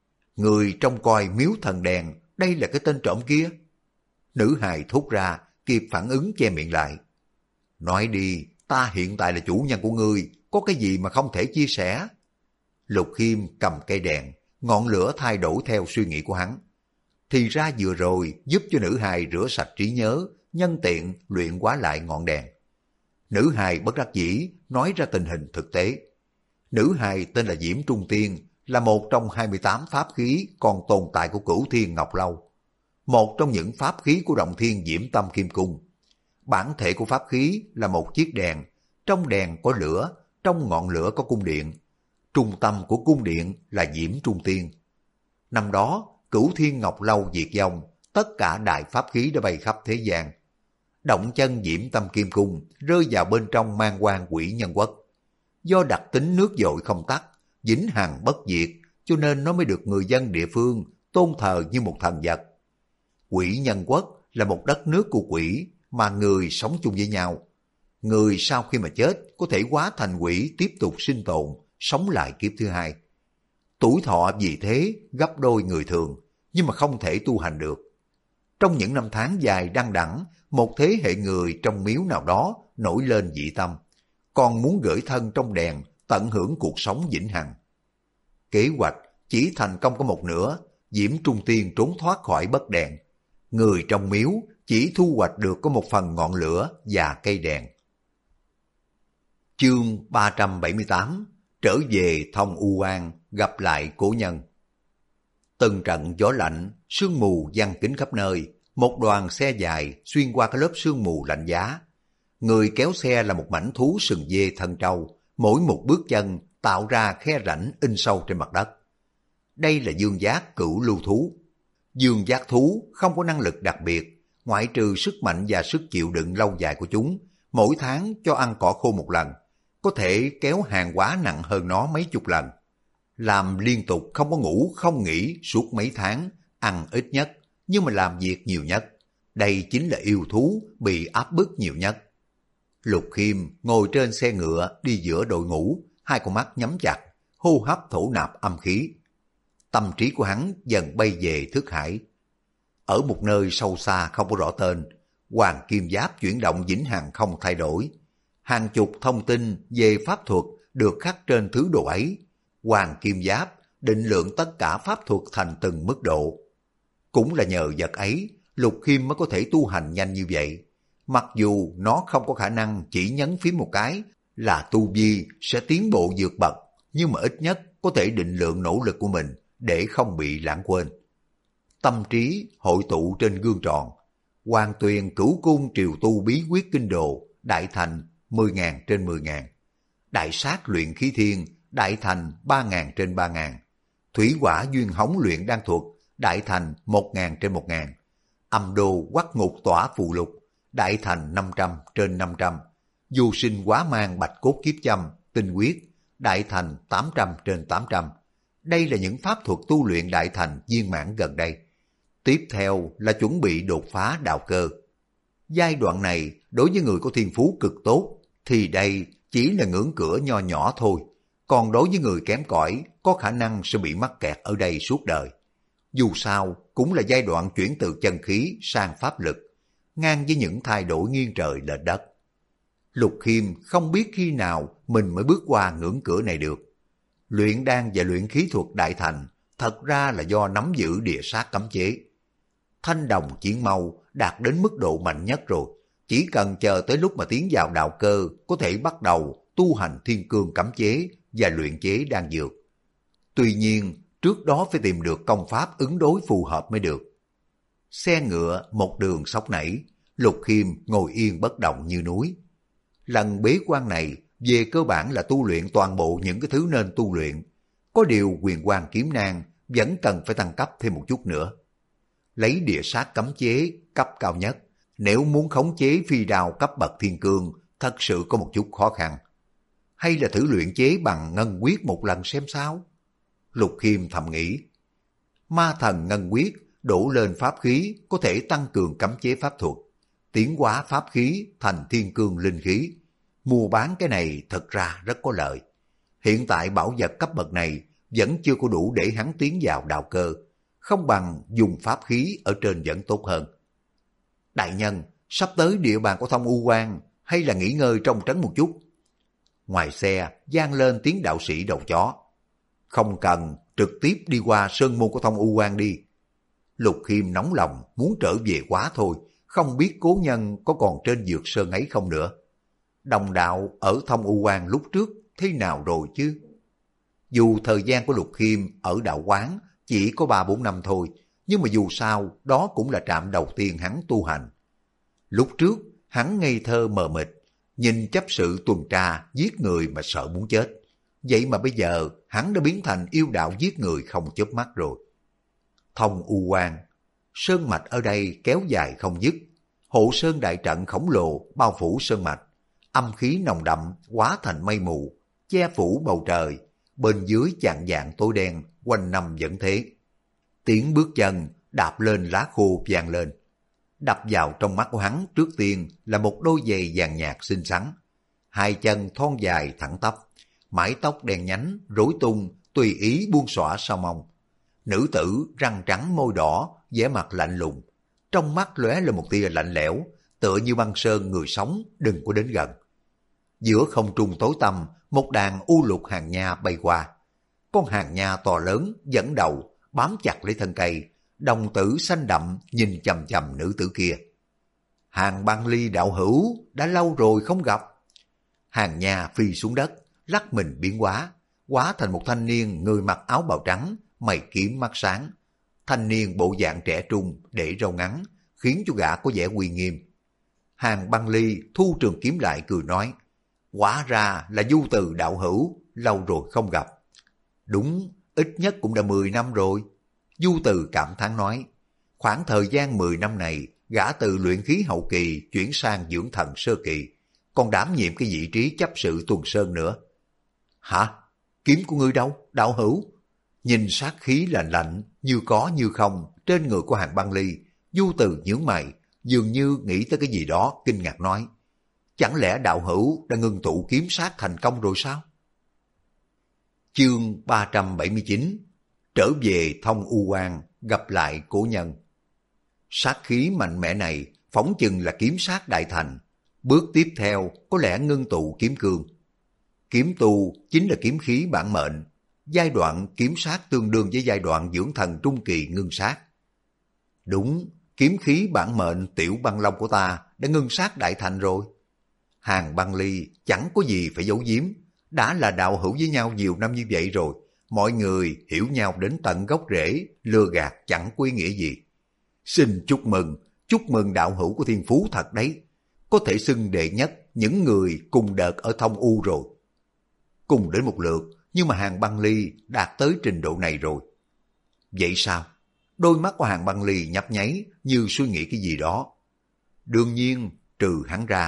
Người trông coi miếu thần đèn, đây là cái tên trộm kia. Nữ hài thốt ra, kịp phản ứng che miệng lại. Nói đi, ta hiện tại là chủ nhân của ngươi, có cái gì mà không thể chia sẻ? Lục Khiêm cầm cây đèn, ngọn lửa thay đổi theo suy nghĩ của hắn. Thì ra vừa rồi giúp cho nữ hài rửa sạch trí nhớ, nhân tiện luyện hóa lại ngọn đèn. Nữ hài bất đắc dĩ nói ra tình hình thực tế. Nữ hài tên là Diễm Trung Tiên, là một trong 28 pháp khí còn tồn tại của Cửu Thiên Ngọc Lâu. Một trong những pháp khí của Động Thiên Diễm Tâm Kim Cung. Bản thể của pháp khí là một chiếc đèn, trong đèn có lửa, trong ngọn lửa có cung điện. Trung tâm của cung điện là Diễm Trung Tiên. Năm đó, Cửu Thiên Ngọc Lâu diệt vong, tất cả đại pháp khí đã bay khắp thế gian. Động chân Diễm Tâm Kim Cung rơi vào bên trong Man Hoang Quỷ Nhân Quốc. Do đặc tính nước dội không tắt, vĩnh hằng bất diệt, cho nên nó mới được người dân địa phương tôn thờ như một thần vật. Quỷ Nhân Quốc là một đất nước của quỷ mà người sống chung với nhau. Người sau khi mà chết có thể hóa thành quỷ tiếp tục sinh tồn, sống lại kiếp thứ hai. Tuổi thọ vì thế gấp đôi người thường, nhưng mà không thể tu hành được. Trong những năm tháng dài đăng đẵng, một thế hệ người trong miếu nào đó nổi lên dị tâm, còn muốn gửi thân trong đèn, tận hưởng cuộc sống vĩnh hằng. Kế hoạch chỉ thành công có một nửa, Diễm Trung Tiên trốn thoát khỏi bất đèn. Người trong miếu chỉ thu hoạch được có một phần ngọn lửa và cây đèn. Chương 378, trở về Thông U An, gặp lại cố nhân. Từng trận gió lạnh, sương mù giăng kín khắp nơi, một đoàn xe dài xuyên qua cái lớp sương mù lạnh giá. Người kéo xe là một mảnh thú sừng dê thân trâu, mỗi một bước chân tạo ra khe rãnh in sâu trên mặt đất. Đây là dương giác cửu lưu thú. Dương giác thú không có năng lực đặc biệt, ngoại trừ sức mạnh và sức chịu đựng lâu dài của chúng, mỗi tháng cho ăn cỏ khô một lần, có thể kéo hàng hóa nặng hơn nó mấy chục lần. Làm liên tục không có ngủ không nghỉ suốt mấy tháng, ăn ít nhất, nhưng mà làm việc nhiều nhất. Đây chính là yêu thú bị áp bức nhiều nhất. Lục Khiêm ngồi trên xe ngựa đi giữa đội ngũ, hai con mắt nhắm chặt, hô hấp thổ nạp âm khí. Tâm trí của hắn dần bay về thức hải. Ở một nơi sâu xa không có rõ tên, Hoàng Kim Giáp chuyển động vĩnh hằng không thay đổi. Hàng chục thông tin về pháp thuật được khắc trên thứ đồ ấy. Hoàng Kim Giáp định lượng tất cả pháp thuật thành từng mức độ. Cũng là nhờ vật ấy, Lục Khiêm mới có thể tu hành nhanh như vậy. Mặc dù nó không có khả năng chỉ nhấn phím một cái là tu vi sẽ tiến bộ vượt bậc, nhưng mà ít nhất có thể định lượng nỗ lực của mình để không bị lãng quên. Tâm trí hội tụ trên gương tròn. Hoàng Tuyền Cửu Cung triều tu bí quyết kinh đồ, đại thành 10.000 trên 10.000. Đại sát luyện khí thiên, đại thành 3.000 trên 3.000. Thủy hỏa duyên hống luyện đan thuật, đại thành 1.000 trên 1.000. Âm đồ quắc ngục tỏa phù lục, đại thành 500 trên 500. vô sinh quá mang bạch cốt kiếp châm, tinh quyết, đại thành 800 trên 800. Đây là những pháp thuật tu luyện đại thành viên mãn gần đây. Tiếp theo là chuẩn bị đột phá đạo cơ. Giai đoạn này đối với người có thiên phú cực tốt thì đây chỉ là ngưỡng cửa nho nhỏ thôi. Còn đối với người kém cỏi có khả năng sẽ bị mắc kẹt ở đây suốt đời. Dù sao cũng là giai đoạn chuyển từ chân khí sang pháp lực, ngang với những thay đổi nghiêng trời lệch đất. Lục Khiêm không biết khi nào mình mới bước qua ngưỡng cửa này được. Luyện đan và luyện khí thuật đại thành thật ra là do nắm giữ địa sát cấm chế. Thanh đồng chiến mâu đạt đến mức độ mạnh nhất rồi, chỉ cần chờ tới lúc mà tiến vào đạo cơ có thể bắt đầu tu hành thiên cương cấm chế và luyện chế đan dược. Tuy nhiên, trước đó phải tìm được công pháp ứng đối phù hợp mới được. Xe ngựa một đường sóc nảy, Lục Khiêm ngồi yên bất động như núi. Lần bế quan này về cơ bản là tu luyện toàn bộ những cái thứ nên tu luyện. Có điều huyền quang kiếm nang vẫn cần phải tăng cấp thêm một chút nữa. Lấy địa sát cấm chế cấp cao nhất, nếu muốn khống chế phi đao cấp bậc thiên cương thật sự có một chút khó khăn. Hay là thử luyện chế bằng ngân quyết một lần xem sao? Lục Khiêm thầm nghĩ. Ma thần ngân quyết đổ lên pháp khí có thể tăng cường cấm chế pháp thuật, tiến hóa pháp khí thành thiên cương linh khí. Mua bán cái này thật ra rất có lợi. Hiện tại bảo vật cấp bậc này vẫn chưa có đủ để hắn tiến vào đạo cơ, không bằng dùng pháp khí ở trên vẫn tốt hơn. Đại nhân, sắp tới địa bàn của Thông U Quan, hay là nghỉ ngơi trong trấn một chút? Ngoài xe vang lên tiếng đạo sĩ đầu chó. Không cần, trực tiếp đi qua sơn môn của Thông U Quan đi. Lục Khiêm nóng lòng muốn trở về quá thôi, không biết cố nhân có còn trên dược sơn ấy không nữa. Đồng đạo ở Thông U Quan lúc trước thế nào rồi chứ? Dù thời gian của Lục Khiêm ở đạo quán chỉ có 3-4 năm thôi, nhưng mà dù sao đó cũng là trạm đầu tiên hắn tu hành. Lúc trước hắn ngây thơ mờ mịt, nhìn chấp sự tuần tra giết người mà sợ muốn chết. Vậy mà bây giờ hắn đã biến thành yêu đạo giết người không chớp mắt rồi. Thông U Quan, sơn mạch ở đây kéo dài không dứt. Hộ sơn đại trận khổng lồ bao phủ sơn mạch, âm khí nồng đậm hóa thành mây mù, che phủ bầu trời. Bên dưới chạng vạng tối đen, quanh năm vẫn thế. Tiếng bước chân đạp lên lá khô vang lên. Đập vào trong mắt của hắn trước tiên là một đôi giày vàng nhạt xinh xắn. Hai chân thon dài thẳng tắp, mái tóc đen nhánh, rối tung, tùy ý buông xõa sau mông. Nữ tử răng trắng môi đỏ, vẻ mặt lạnh lùng. Trong mắt lóe lên một tia lạnh lẽo, tựa như băng sơn người sống, đừng có đến gần. Giữa không trung tối tăm, một đàn u lục hàng nha bay qua. Con hàng nha to lớn, dẫn đầu, bám chặt lấy thân cây, đồng tử xanh đậm nhìn chằm chằm nữ tử kia. Hàng Băng Ly đạo hữu, đã lâu rồi không gặp. Hàng nha phi xuống đất, lắc mình biến hóa thành một thanh niên người mặc áo bào trắng, mày kiếm mắt sáng. Thanh niên bộ dạng trẻ trung, để râu ngắn, khiến cho gã có vẻ uy nghiêm. Hàng Băng Ly thu trường kiếm lại cười nói, hóa ra là Du Từ đạo hữu, lâu rồi không gặp. Đúng, ít nhất cũng đã 10 năm rồi. Du Từ cảm thán nói, khoảng thời gian 10 năm này, gã từ luyện khí hậu kỳ chuyển sang dưỡng thần sơ kỳ, còn đảm nhiệm cái vị trí chấp sự tuần sơn nữa. Hả? Kiếm của ngươi đâu, đạo hữu? Nhìn sát khí lạnh lạnh, như có như không, trên người của Hàng Băng Ly, Du Từ nhướng mày, dường như nghĩ tới cái gì đó, kinh ngạc nói, chẳng lẽ đạo hữu đã ngưng tụ kiếm sát thành công rồi sao? Chương 379, trở về Thông U Quan, gặp lại cổ nhân. Sát khí mạnh mẽ này phóng chừng là kiếm sát đại thành. Bước tiếp theo có lẽ ngưng tụ kiếm cương. Kiếm tu chính là kiếm khí bản mệnh. Giai đoạn kiếm sát tương đương với giai đoạn dưỡng thần trung kỳ ngưng sát. Đúng, kiếm khí bản mệnh Tiểu Băng Long của ta đã ngưng sát đại thành rồi. Hàng Băng Ly chẳng có gì phải giấu giếm, đã là đạo hữu với nhau nhiều năm như vậy rồi, mọi người hiểu nhau đến tận gốc rễ, lừa gạt chẳng có ý nghĩa gì. Xin chúc mừng đạo hữu của thiên phú thật đấy, có thể xưng đệ nhất những người cùng đợt ở Thông U rồi. Cùng đến một lượt, nhưng mà Hàng Băng Ly đạt tới trình độ này rồi. Vậy sao? Đôi mắt của Hàng Băng Ly nhấp nháy như suy nghĩ cái gì đó. Đương nhiên, trừ hắn ra,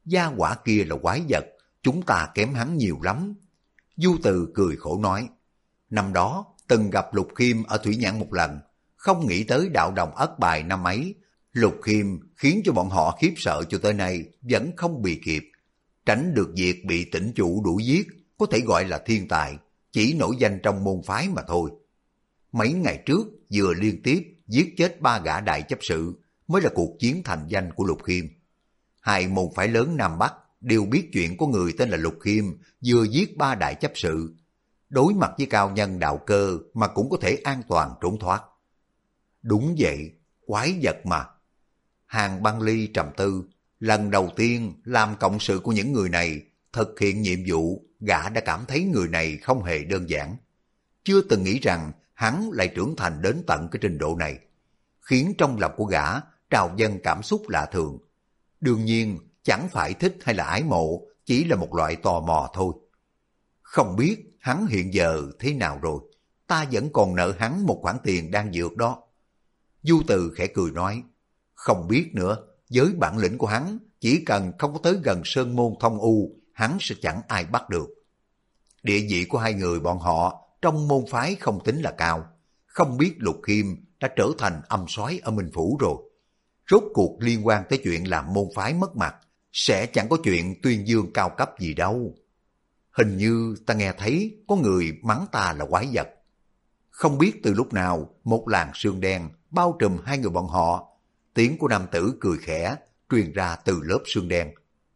gia hỏa kia là quái vật, chúng ta kém hắn nhiều lắm. Du Từ cười khổ nói, năm đó từng gặp Lục Khiêm ở Thủy Nhãn một lần, không nghĩ tới đạo đồng ất bài năm ấy, Lục Khiêm khiến cho bọn họ khiếp sợ cho tới nay vẫn không bị kịp. Tránh được việc bị tỉnh chủ đuổi giết, có thể gọi là thiên tài, chỉ nổi danh trong môn phái mà thôi. Mấy ngày trước vừa liên tiếp giết chết 3 gã đại chấp sự mới là cuộc chiến thành danh của Lục Khiêm. Hai môn phái lớn Nam Bắc đều biết chuyện của người tên là Lục Khiêm vừa giết 3 đại chấp sự. Đối mặt với cao nhân đạo cơ mà cũng có thể an toàn trốn thoát. Đúng vậy, quái vật mà. Hàng Băng Ly trầm tư, lần đầu tiên làm cộng sự của những người này, thực hiện nhiệm vụ, gã đã cảm thấy người này không hề đơn giản. Chưa từng nghĩ rằng hắn lại trưởng thành đến tận cái trình độ này, khiến trong lòng của gã trào dâng cảm xúc lạ thường. Đương nhiên, chẳng phải thích hay là ái mộ, chỉ là một loại tò mò thôi. Không biết hắn hiện giờ thế nào rồi, ta vẫn còn nợ hắn một khoản tiền đang dược đó. Du Từ khẽ cười nói, không biết nữa, với bản lĩnh của hắn, chỉ cần không có tới gần sơn môn Thông U, hắn sẽ chẳng ai bắt được. Địa vị của hai người bọn họ trong môn phái không tính là cao, không biết Lục Khiêm đã trở thành âm soái ở Minh Phủ rồi. Rốt cuộc liên quan tới chuyện làm môn phái mất mặt, sẽ chẳng có chuyện tuyên dương cao cấp gì đâu. Hình như ta nghe thấy có người mắng ta là quái vật. Không biết từ lúc nào một làn sương đen bao trùm hai người bọn họ. Tiếng của nam tử cười khẽ truyền ra từ lớp sương đen.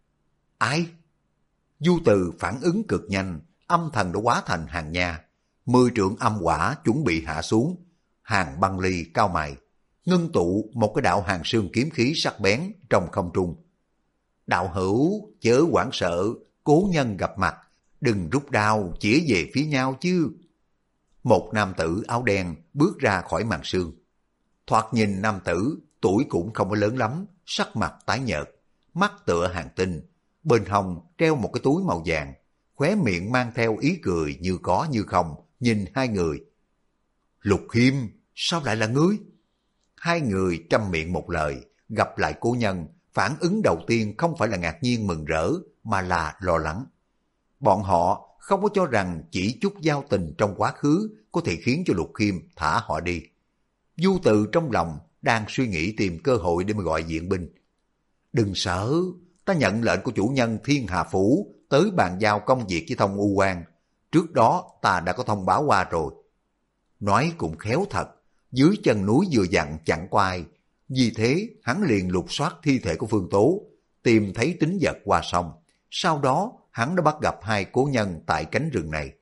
Ai? Du Từ phản ứng cực nhanh, âm thần đã hóa thành Hàng Nha. 10 trượng âm hỏa chuẩn bị hạ xuống. Hàng Băng Ly cao mày, ngưng tụ một cái đạo hàng sương kiếm khí sắc bén trong không trung. Đạo hữu chớ hoảng sợ, cố nhân gặp mặt, đừng rút đao chĩa về phía nhau chứ. Một nam tử áo đen bước ra khỏi màn sương. Thoạt nhìn nam tử tuổi cũng không có lớn lắm, sắc mặt tái nhợt, mắt tựa hàng tinh, bên hông treo một cái túi màu vàng, khóe miệng mang theo ý cười như có như không, nhìn hai người. Lục Khiêm, sao lại là ngươi? Hai người trăm miệng một lời, gặp lại cố nhân, phản ứng đầu tiên không phải là ngạc nhiên mừng rỡ, mà là lo lắng. Bọn họ không có cho rằng chỉ chút giao tình trong quá khứ có thể khiến cho Lục Khiêm thả họ đi. Du Từ trong lòng đang suy nghĩ tìm cơ hội để mà gọi viện binh. Đừng sợ, ta nhận lệnh của chủ nhân Thiên Hà Phủ tới bàn giao công việc với Thông U Quan. Trước đó ta đã có thông báo qua rồi. Nói cũng khéo thật, dưới chân núi vừa dặn chẳng có ai. Vì thế hắn liền lục soát thi thể của Phương Tố, tìm thấy tín vật qua sông. Sau đó hắn đã bắt gặp hai cố nhân tại cánh rừng này.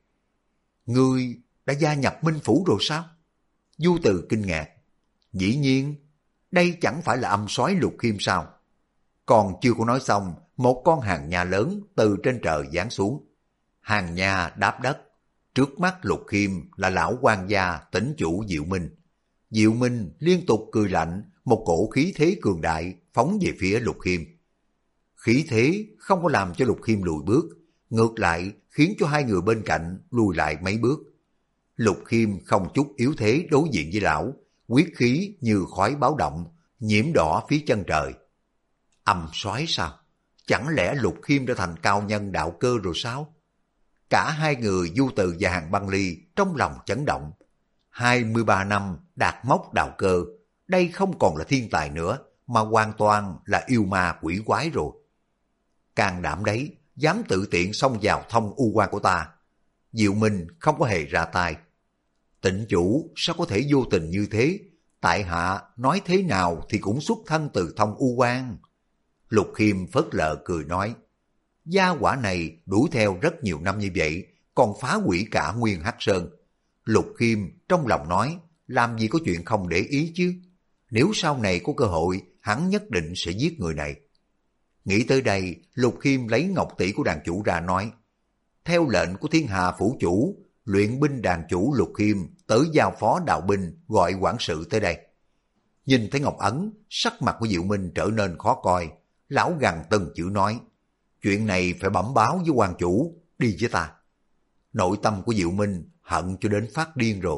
Ngươi đã gia nhập Minh Phủ rồi sao? Du Từ kinh ngạc. Dĩ nhiên, đây chẳng phải là âm soái Lục Khiêm sao? Còn chưa có nói xong, một con hàng nha lớn từ trên trời giáng xuống. Hàng nha đáp đất. Trước mắt Lục Khiêm là lão quan gia tỉnh chủ Diệu Minh. Diệu Minh liên tục cười lạnh, một cổ khí thế cường đại phóng về phía Lục Khiêm. Khí thế không có làm cho Lục Khiêm lùi bước, ngược lại khiến cho hai người bên cạnh lùi lại mấy bước. Lục Khiêm không chút yếu thế đối diện với lão, quyết khí như khói báo động, nhiễm đỏ phía chân trời. Âm soái sao? Chẳng lẽ Lục Khiêm đã thành cao nhân đạo cơ rồi sao? Cả hai người Du Từ và Hàng Băng Ly trong lòng chấn động. 23 năm đạt mốc đạo cơ, đây không còn là thiên tài nữa, mà hoàn toàn là yêu ma quỷ quái rồi. Can đảm đấy, dám tự tiện xông vào Thông U Quan của ta. Diệu Minh không có hề ra tay. Tịnh chủ sao có thể vô tình như thế? Tại hạ nói thế nào thì cũng xuất thân từ Thông U Quan. Lục Khiêm phớt lờ cười nói, gia hỏa này đuổi theo rất nhiều năm như vậy, còn phá hủy cả Nguyên Hắc Sơn. Lục Khiêm trong lòng nói, làm gì có chuyện không để ý chứ. Nếu sau này có cơ hội, hắn nhất định sẽ giết người này. Nghĩ tới đây, Lục Khiêm lấy ngọc tỷ của đàn chủ ra nói, theo lệnh của Thiên Hà Phủ chủ, luyện binh đàn chủ Lục Khiêm tới giao phó đạo binh gọi quản sự tới đây. Nhìn thấy ngọc ấn, sắc mặt của Diệu Minh trở nên khó coi. Lão gằn từng chữ nói, chuyện này phải bẩm báo với quan chủ, đi với ta. Nội tâm của Diệu Minh hận cho đến phát điên rồi.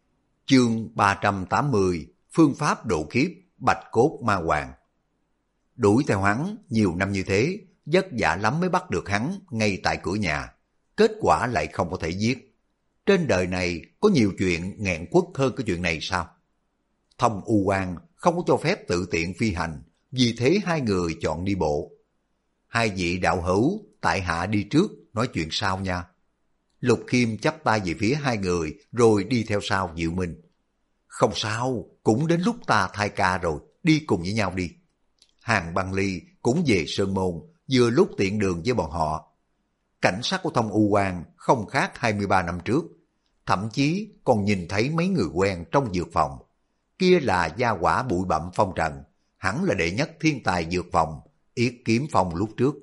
Chương 380, phương pháp độ kiếp Bạch Cốt Ma Hoàng. Đuổi theo hắn nhiều năm như thế, vất vả lắm mới bắt được hắn ngay tại cửa nhà. Kết quả lại không có thể giết. Trên đời này có nhiều chuyện nghẹn quất hơn cái chuyện này sao? Thông U Quang không có cho phép tự tiện phi hành, vì thế hai người chọn đi bộ. Hai vị đạo hữu, tại hạ đi trước, nói chuyện sau nha. Lục Khiêm chắp tay về phía hai người rồi đi theo sau Diệu Minh. Không sao, cũng đến lúc ta thay ca rồi, đi cùng với nhau đi. Hàng Băng Ly cũng về Sơn Môn, vừa lúc tiện đường với bọn họ. Cảnh sát của Thông U Quang không khác 23 năm trước, thậm chí còn nhìn thấy mấy người quen trong dược phòng. Kia là gia quả bụi bặm phong trần, hẳn là đệ nhất thiên tài dược phòng, Yết Kiếm Phong lúc trước.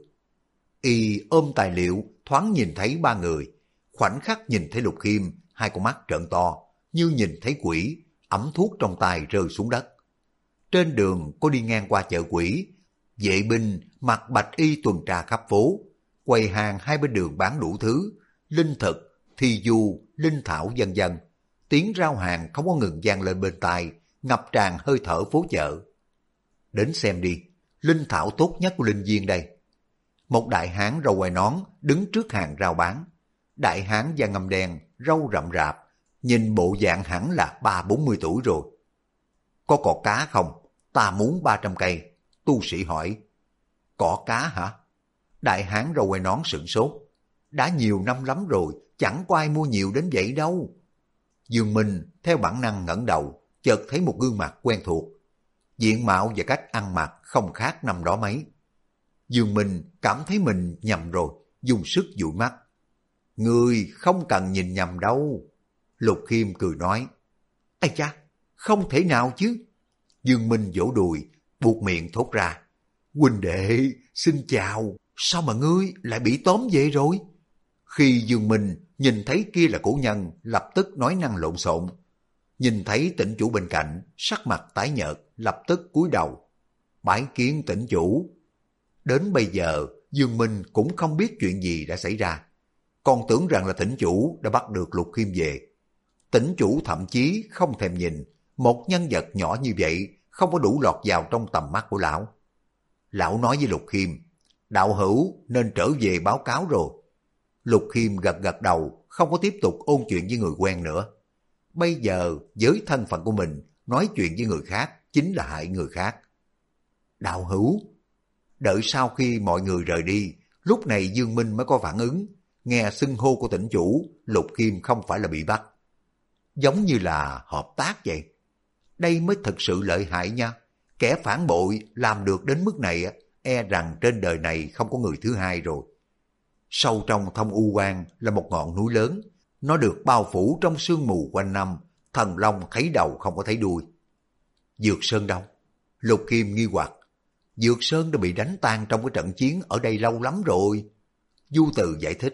Y ôm tài liệu, thoáng nhìn thấy ba người, khoảnh khắc nhìn thấy Lục Khiêm, hai con mắt trợn to, như nhìn thấy quỷ, ẩm thuốc trong tay rơi xuống đất. Trên đường có đi ngang qua chợ quỷ, vệ binh mặc bạch y tuần tra khắp phố, quầy hàng hai bên đường bán đủ thứ, linh thực, thi du, linh thảo vân vân. Tiếng rao hàng không có ngừng vang lên bên tai, ngập tràn hơi thở phố chợ. Đến xem đi, linh thảo tốt nhất của linh viên đây. Một đại hán râu quai nón đứng trước hàng rao bán. Đại hán da ngăm đen, râu rậm rạp, nhìn bộ dạng hẳn là 30-40 tuổi rồi. Có cỏ cá không? Ta muốn 300 cây. Tu sĩ hỏi. Cỏ cá hả? Đại hán râu quai nón sửng sốt. Đã nhiều năm lắm rồi, chẳng có ai mua nhiều đến vậy đâu. Dương Minh theo bản năng ngẩng đầu, chợt thấy một gương mặt quen thuộc. Diện mạo và cách ăn mặc không khác năm đó mấy. Dương Minh cảm thấy mình nhầm rồi, dùng sức dụi mắt. Người không cần nhìn nhầm đâu. Lục Khiêm cười nói. Ây cha, không thể nào chứ. Dương Minh vỗ đùi, buột miệng thốt ra. Huynh đệ, xin chào, sao mà ngươi lại bị tóm về rồi? Khi Dương Minh nhìn thấy kia là cổ nhân, lập tức nói năng lộn xộn. Nhìn thấy tỉnh chủ bên cạnh, sắc mặt tái nhợt, lập tức cúi đầu. Bái kiến tỉnh chủ. Đến bây giờ, Dương Minh cũng không biết chuyện gì đã xảy ra. Còn tưởng rằng là tỉnh chủ đã bắt được Lục Khiêm về. Tỉnh chủ thậm chí không thèm nhìn, một nhân vật nhỏ như vậy không có đủ lọt vào trong tầm mắt của lão. Lão nói với Lục Khiêm, đạo hữu nên trở về báo cáo rồi. Lục Khiêm gật gật đầu, không có tiếp tục ôn chuyện với người quen nữa. Bây giờ với thân phận của mình, nói chuyện với người khác chính là hại người khác. Đạo hữu. Đợi sau khi mọi người rời đi, lúc này Dương Minh mới có phản ứng. Nghe xưng hô của tỉnh chủ, Lục Khiêm không phải là bị bắt. Giống như là hợp tác vậy. Đây mới thực sự lợi hại nha. Kẻ phản bội làm được đến mức này, e rằng trên đời này không có người thứ hai rồi. Sâu trong Thông U Quang là một ngọn núi lớn. Nó được bao phủ trong sương mù quanh năm. Thần long thấy đầu không có thấy đuôi. Dược Sơn đâu? Lục Khiêm nghi hoặc. Dược Sơn đã bị đánh tan trong cái trận chiến ở đây lâu lắm rồi. Du Từ giải thích.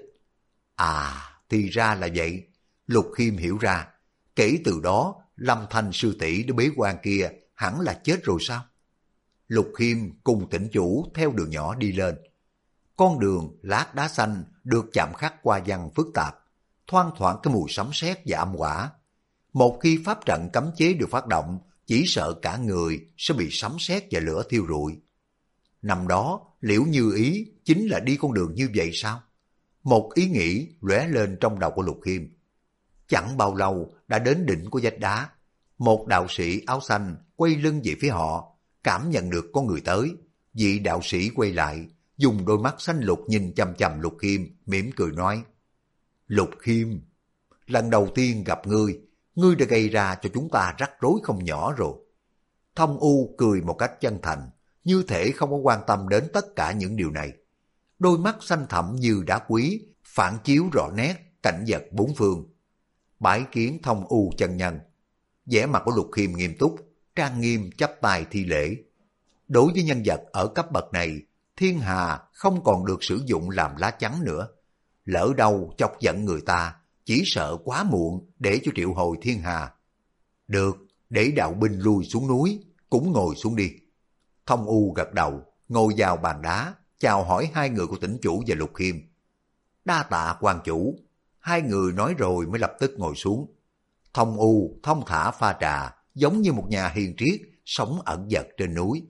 À, thì ra là vậy. Lục Khiêm hiểu ra. Kể từ đó, Lâm Thanh sư tỷ đứa bế quan kia hẳn là chết rồi sao? Lục Khiêm cùng tỉnh chủ theo đường nhỏ đi lên. Con đường lát đá xanh được chạm khắc qua văn phức tạp, thoang thoảng cái mùi sấm sét và âm hỏa. Một khi pháp trận cấm chế được phát động, chỉ sợ cả người sẽ bị sấm sét và lửa thiêu rụi. Năm đó, Liễu Như Ý chính là đi con đường như vậy sao? Một ý nghĩ lóe lên trong đầu của Lục Khiêm. Chẳng bao lâu đã đến đỉnh của vách đá. Một đạo sĩ áo xanh quay lưng về phía họ, cảm nhận được có người tới. Vị đạo sĩ quay lại, dùng đôi mắt xanh lục nhìn chằm chằm Lục Khiêm, mỉm cười nói. Lục Khiêm, lần đầu tiên gặp ngươi, ngươi đã gây ra cho chúng ta rắc rối không nhỏ rồi. Thông U cười một cách chân thành, như thể không có quan tâm đến tất cả những điều này. Đôi mắt xanh thẳm như đá quý, phản chiếu rõ nét cảnh vật bốn phương. Bái kiến Thông U chân nhân. Vẻ mặt của Lục Khiêm nghiêm túc, trang nghiêm chắp tay thi lễ. Đối với nhân vật ở cấp bậc này, thiên hà không còn được sử dụng làm lá chắn nữa. Lỡ đâu chọc giận người ta, chỉ sợ quá muộn để cho triệu hồi thiên hà. Được, để đạo binh lui xuống núi, cũng ngồi xuống đi. Thông U gật đầu, ngồi vào bàn đá, chào hỏi hai người của tỉnh chủ và Lục Khiêm. Đa tạ quan chủ. Hai người nói rồi mới lập tức ngồi xuống. Thông U thông thả pha trà, giống như một nhà hiền triết sống ẩn dật trên núi.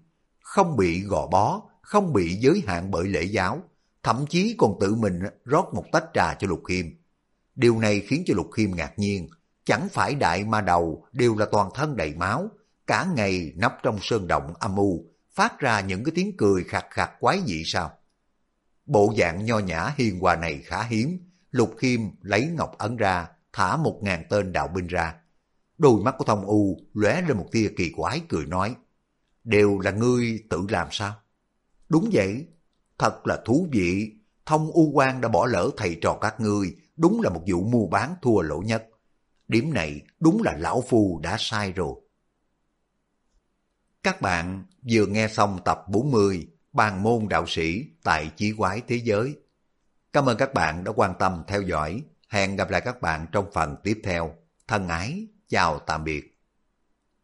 không bị gò bó, không bị giới hạn bởi lễ giáo, thậm chí còn tự mình rót một tách trà cho Lục Khiêm. Điều này khiến cho Lục Khiêm ngạc nhiên, chẳng phải đại ma đầu đều là toàn thân đầy máu, cả ngày nấp trong sơn động âm u, phát ra những cái tiếng cười khạc khạc quái dị sao? Bộ dạng nho nhã hiền hòa này khá hiếm, Lục Khiêm lấy ngọc ấn ra, thả 1000 tên đạo binh ra. Đôi mắt của Thông U lóe lên một tia kỳ quái cười nói, đều là ngươi tự làm sao? Đúng vậy, thật là thú vị, Thông U Quan đã bỏ lỡ thầy trò các ngươi, đúng là một vụ mua bán thua lỗ nhất. Điểm này đúng là lão phu đã sai rồi. Các bạn vừa nghe xong tập 40 Bàn môn đạo sĩ tại Chí Quái Thế Giới. Cảm ơn các bạn đã quan tâm theo dõi. Hẹn gặp lại các bạn trong phần tiếp theo. Thân ái, chào tạm biệt.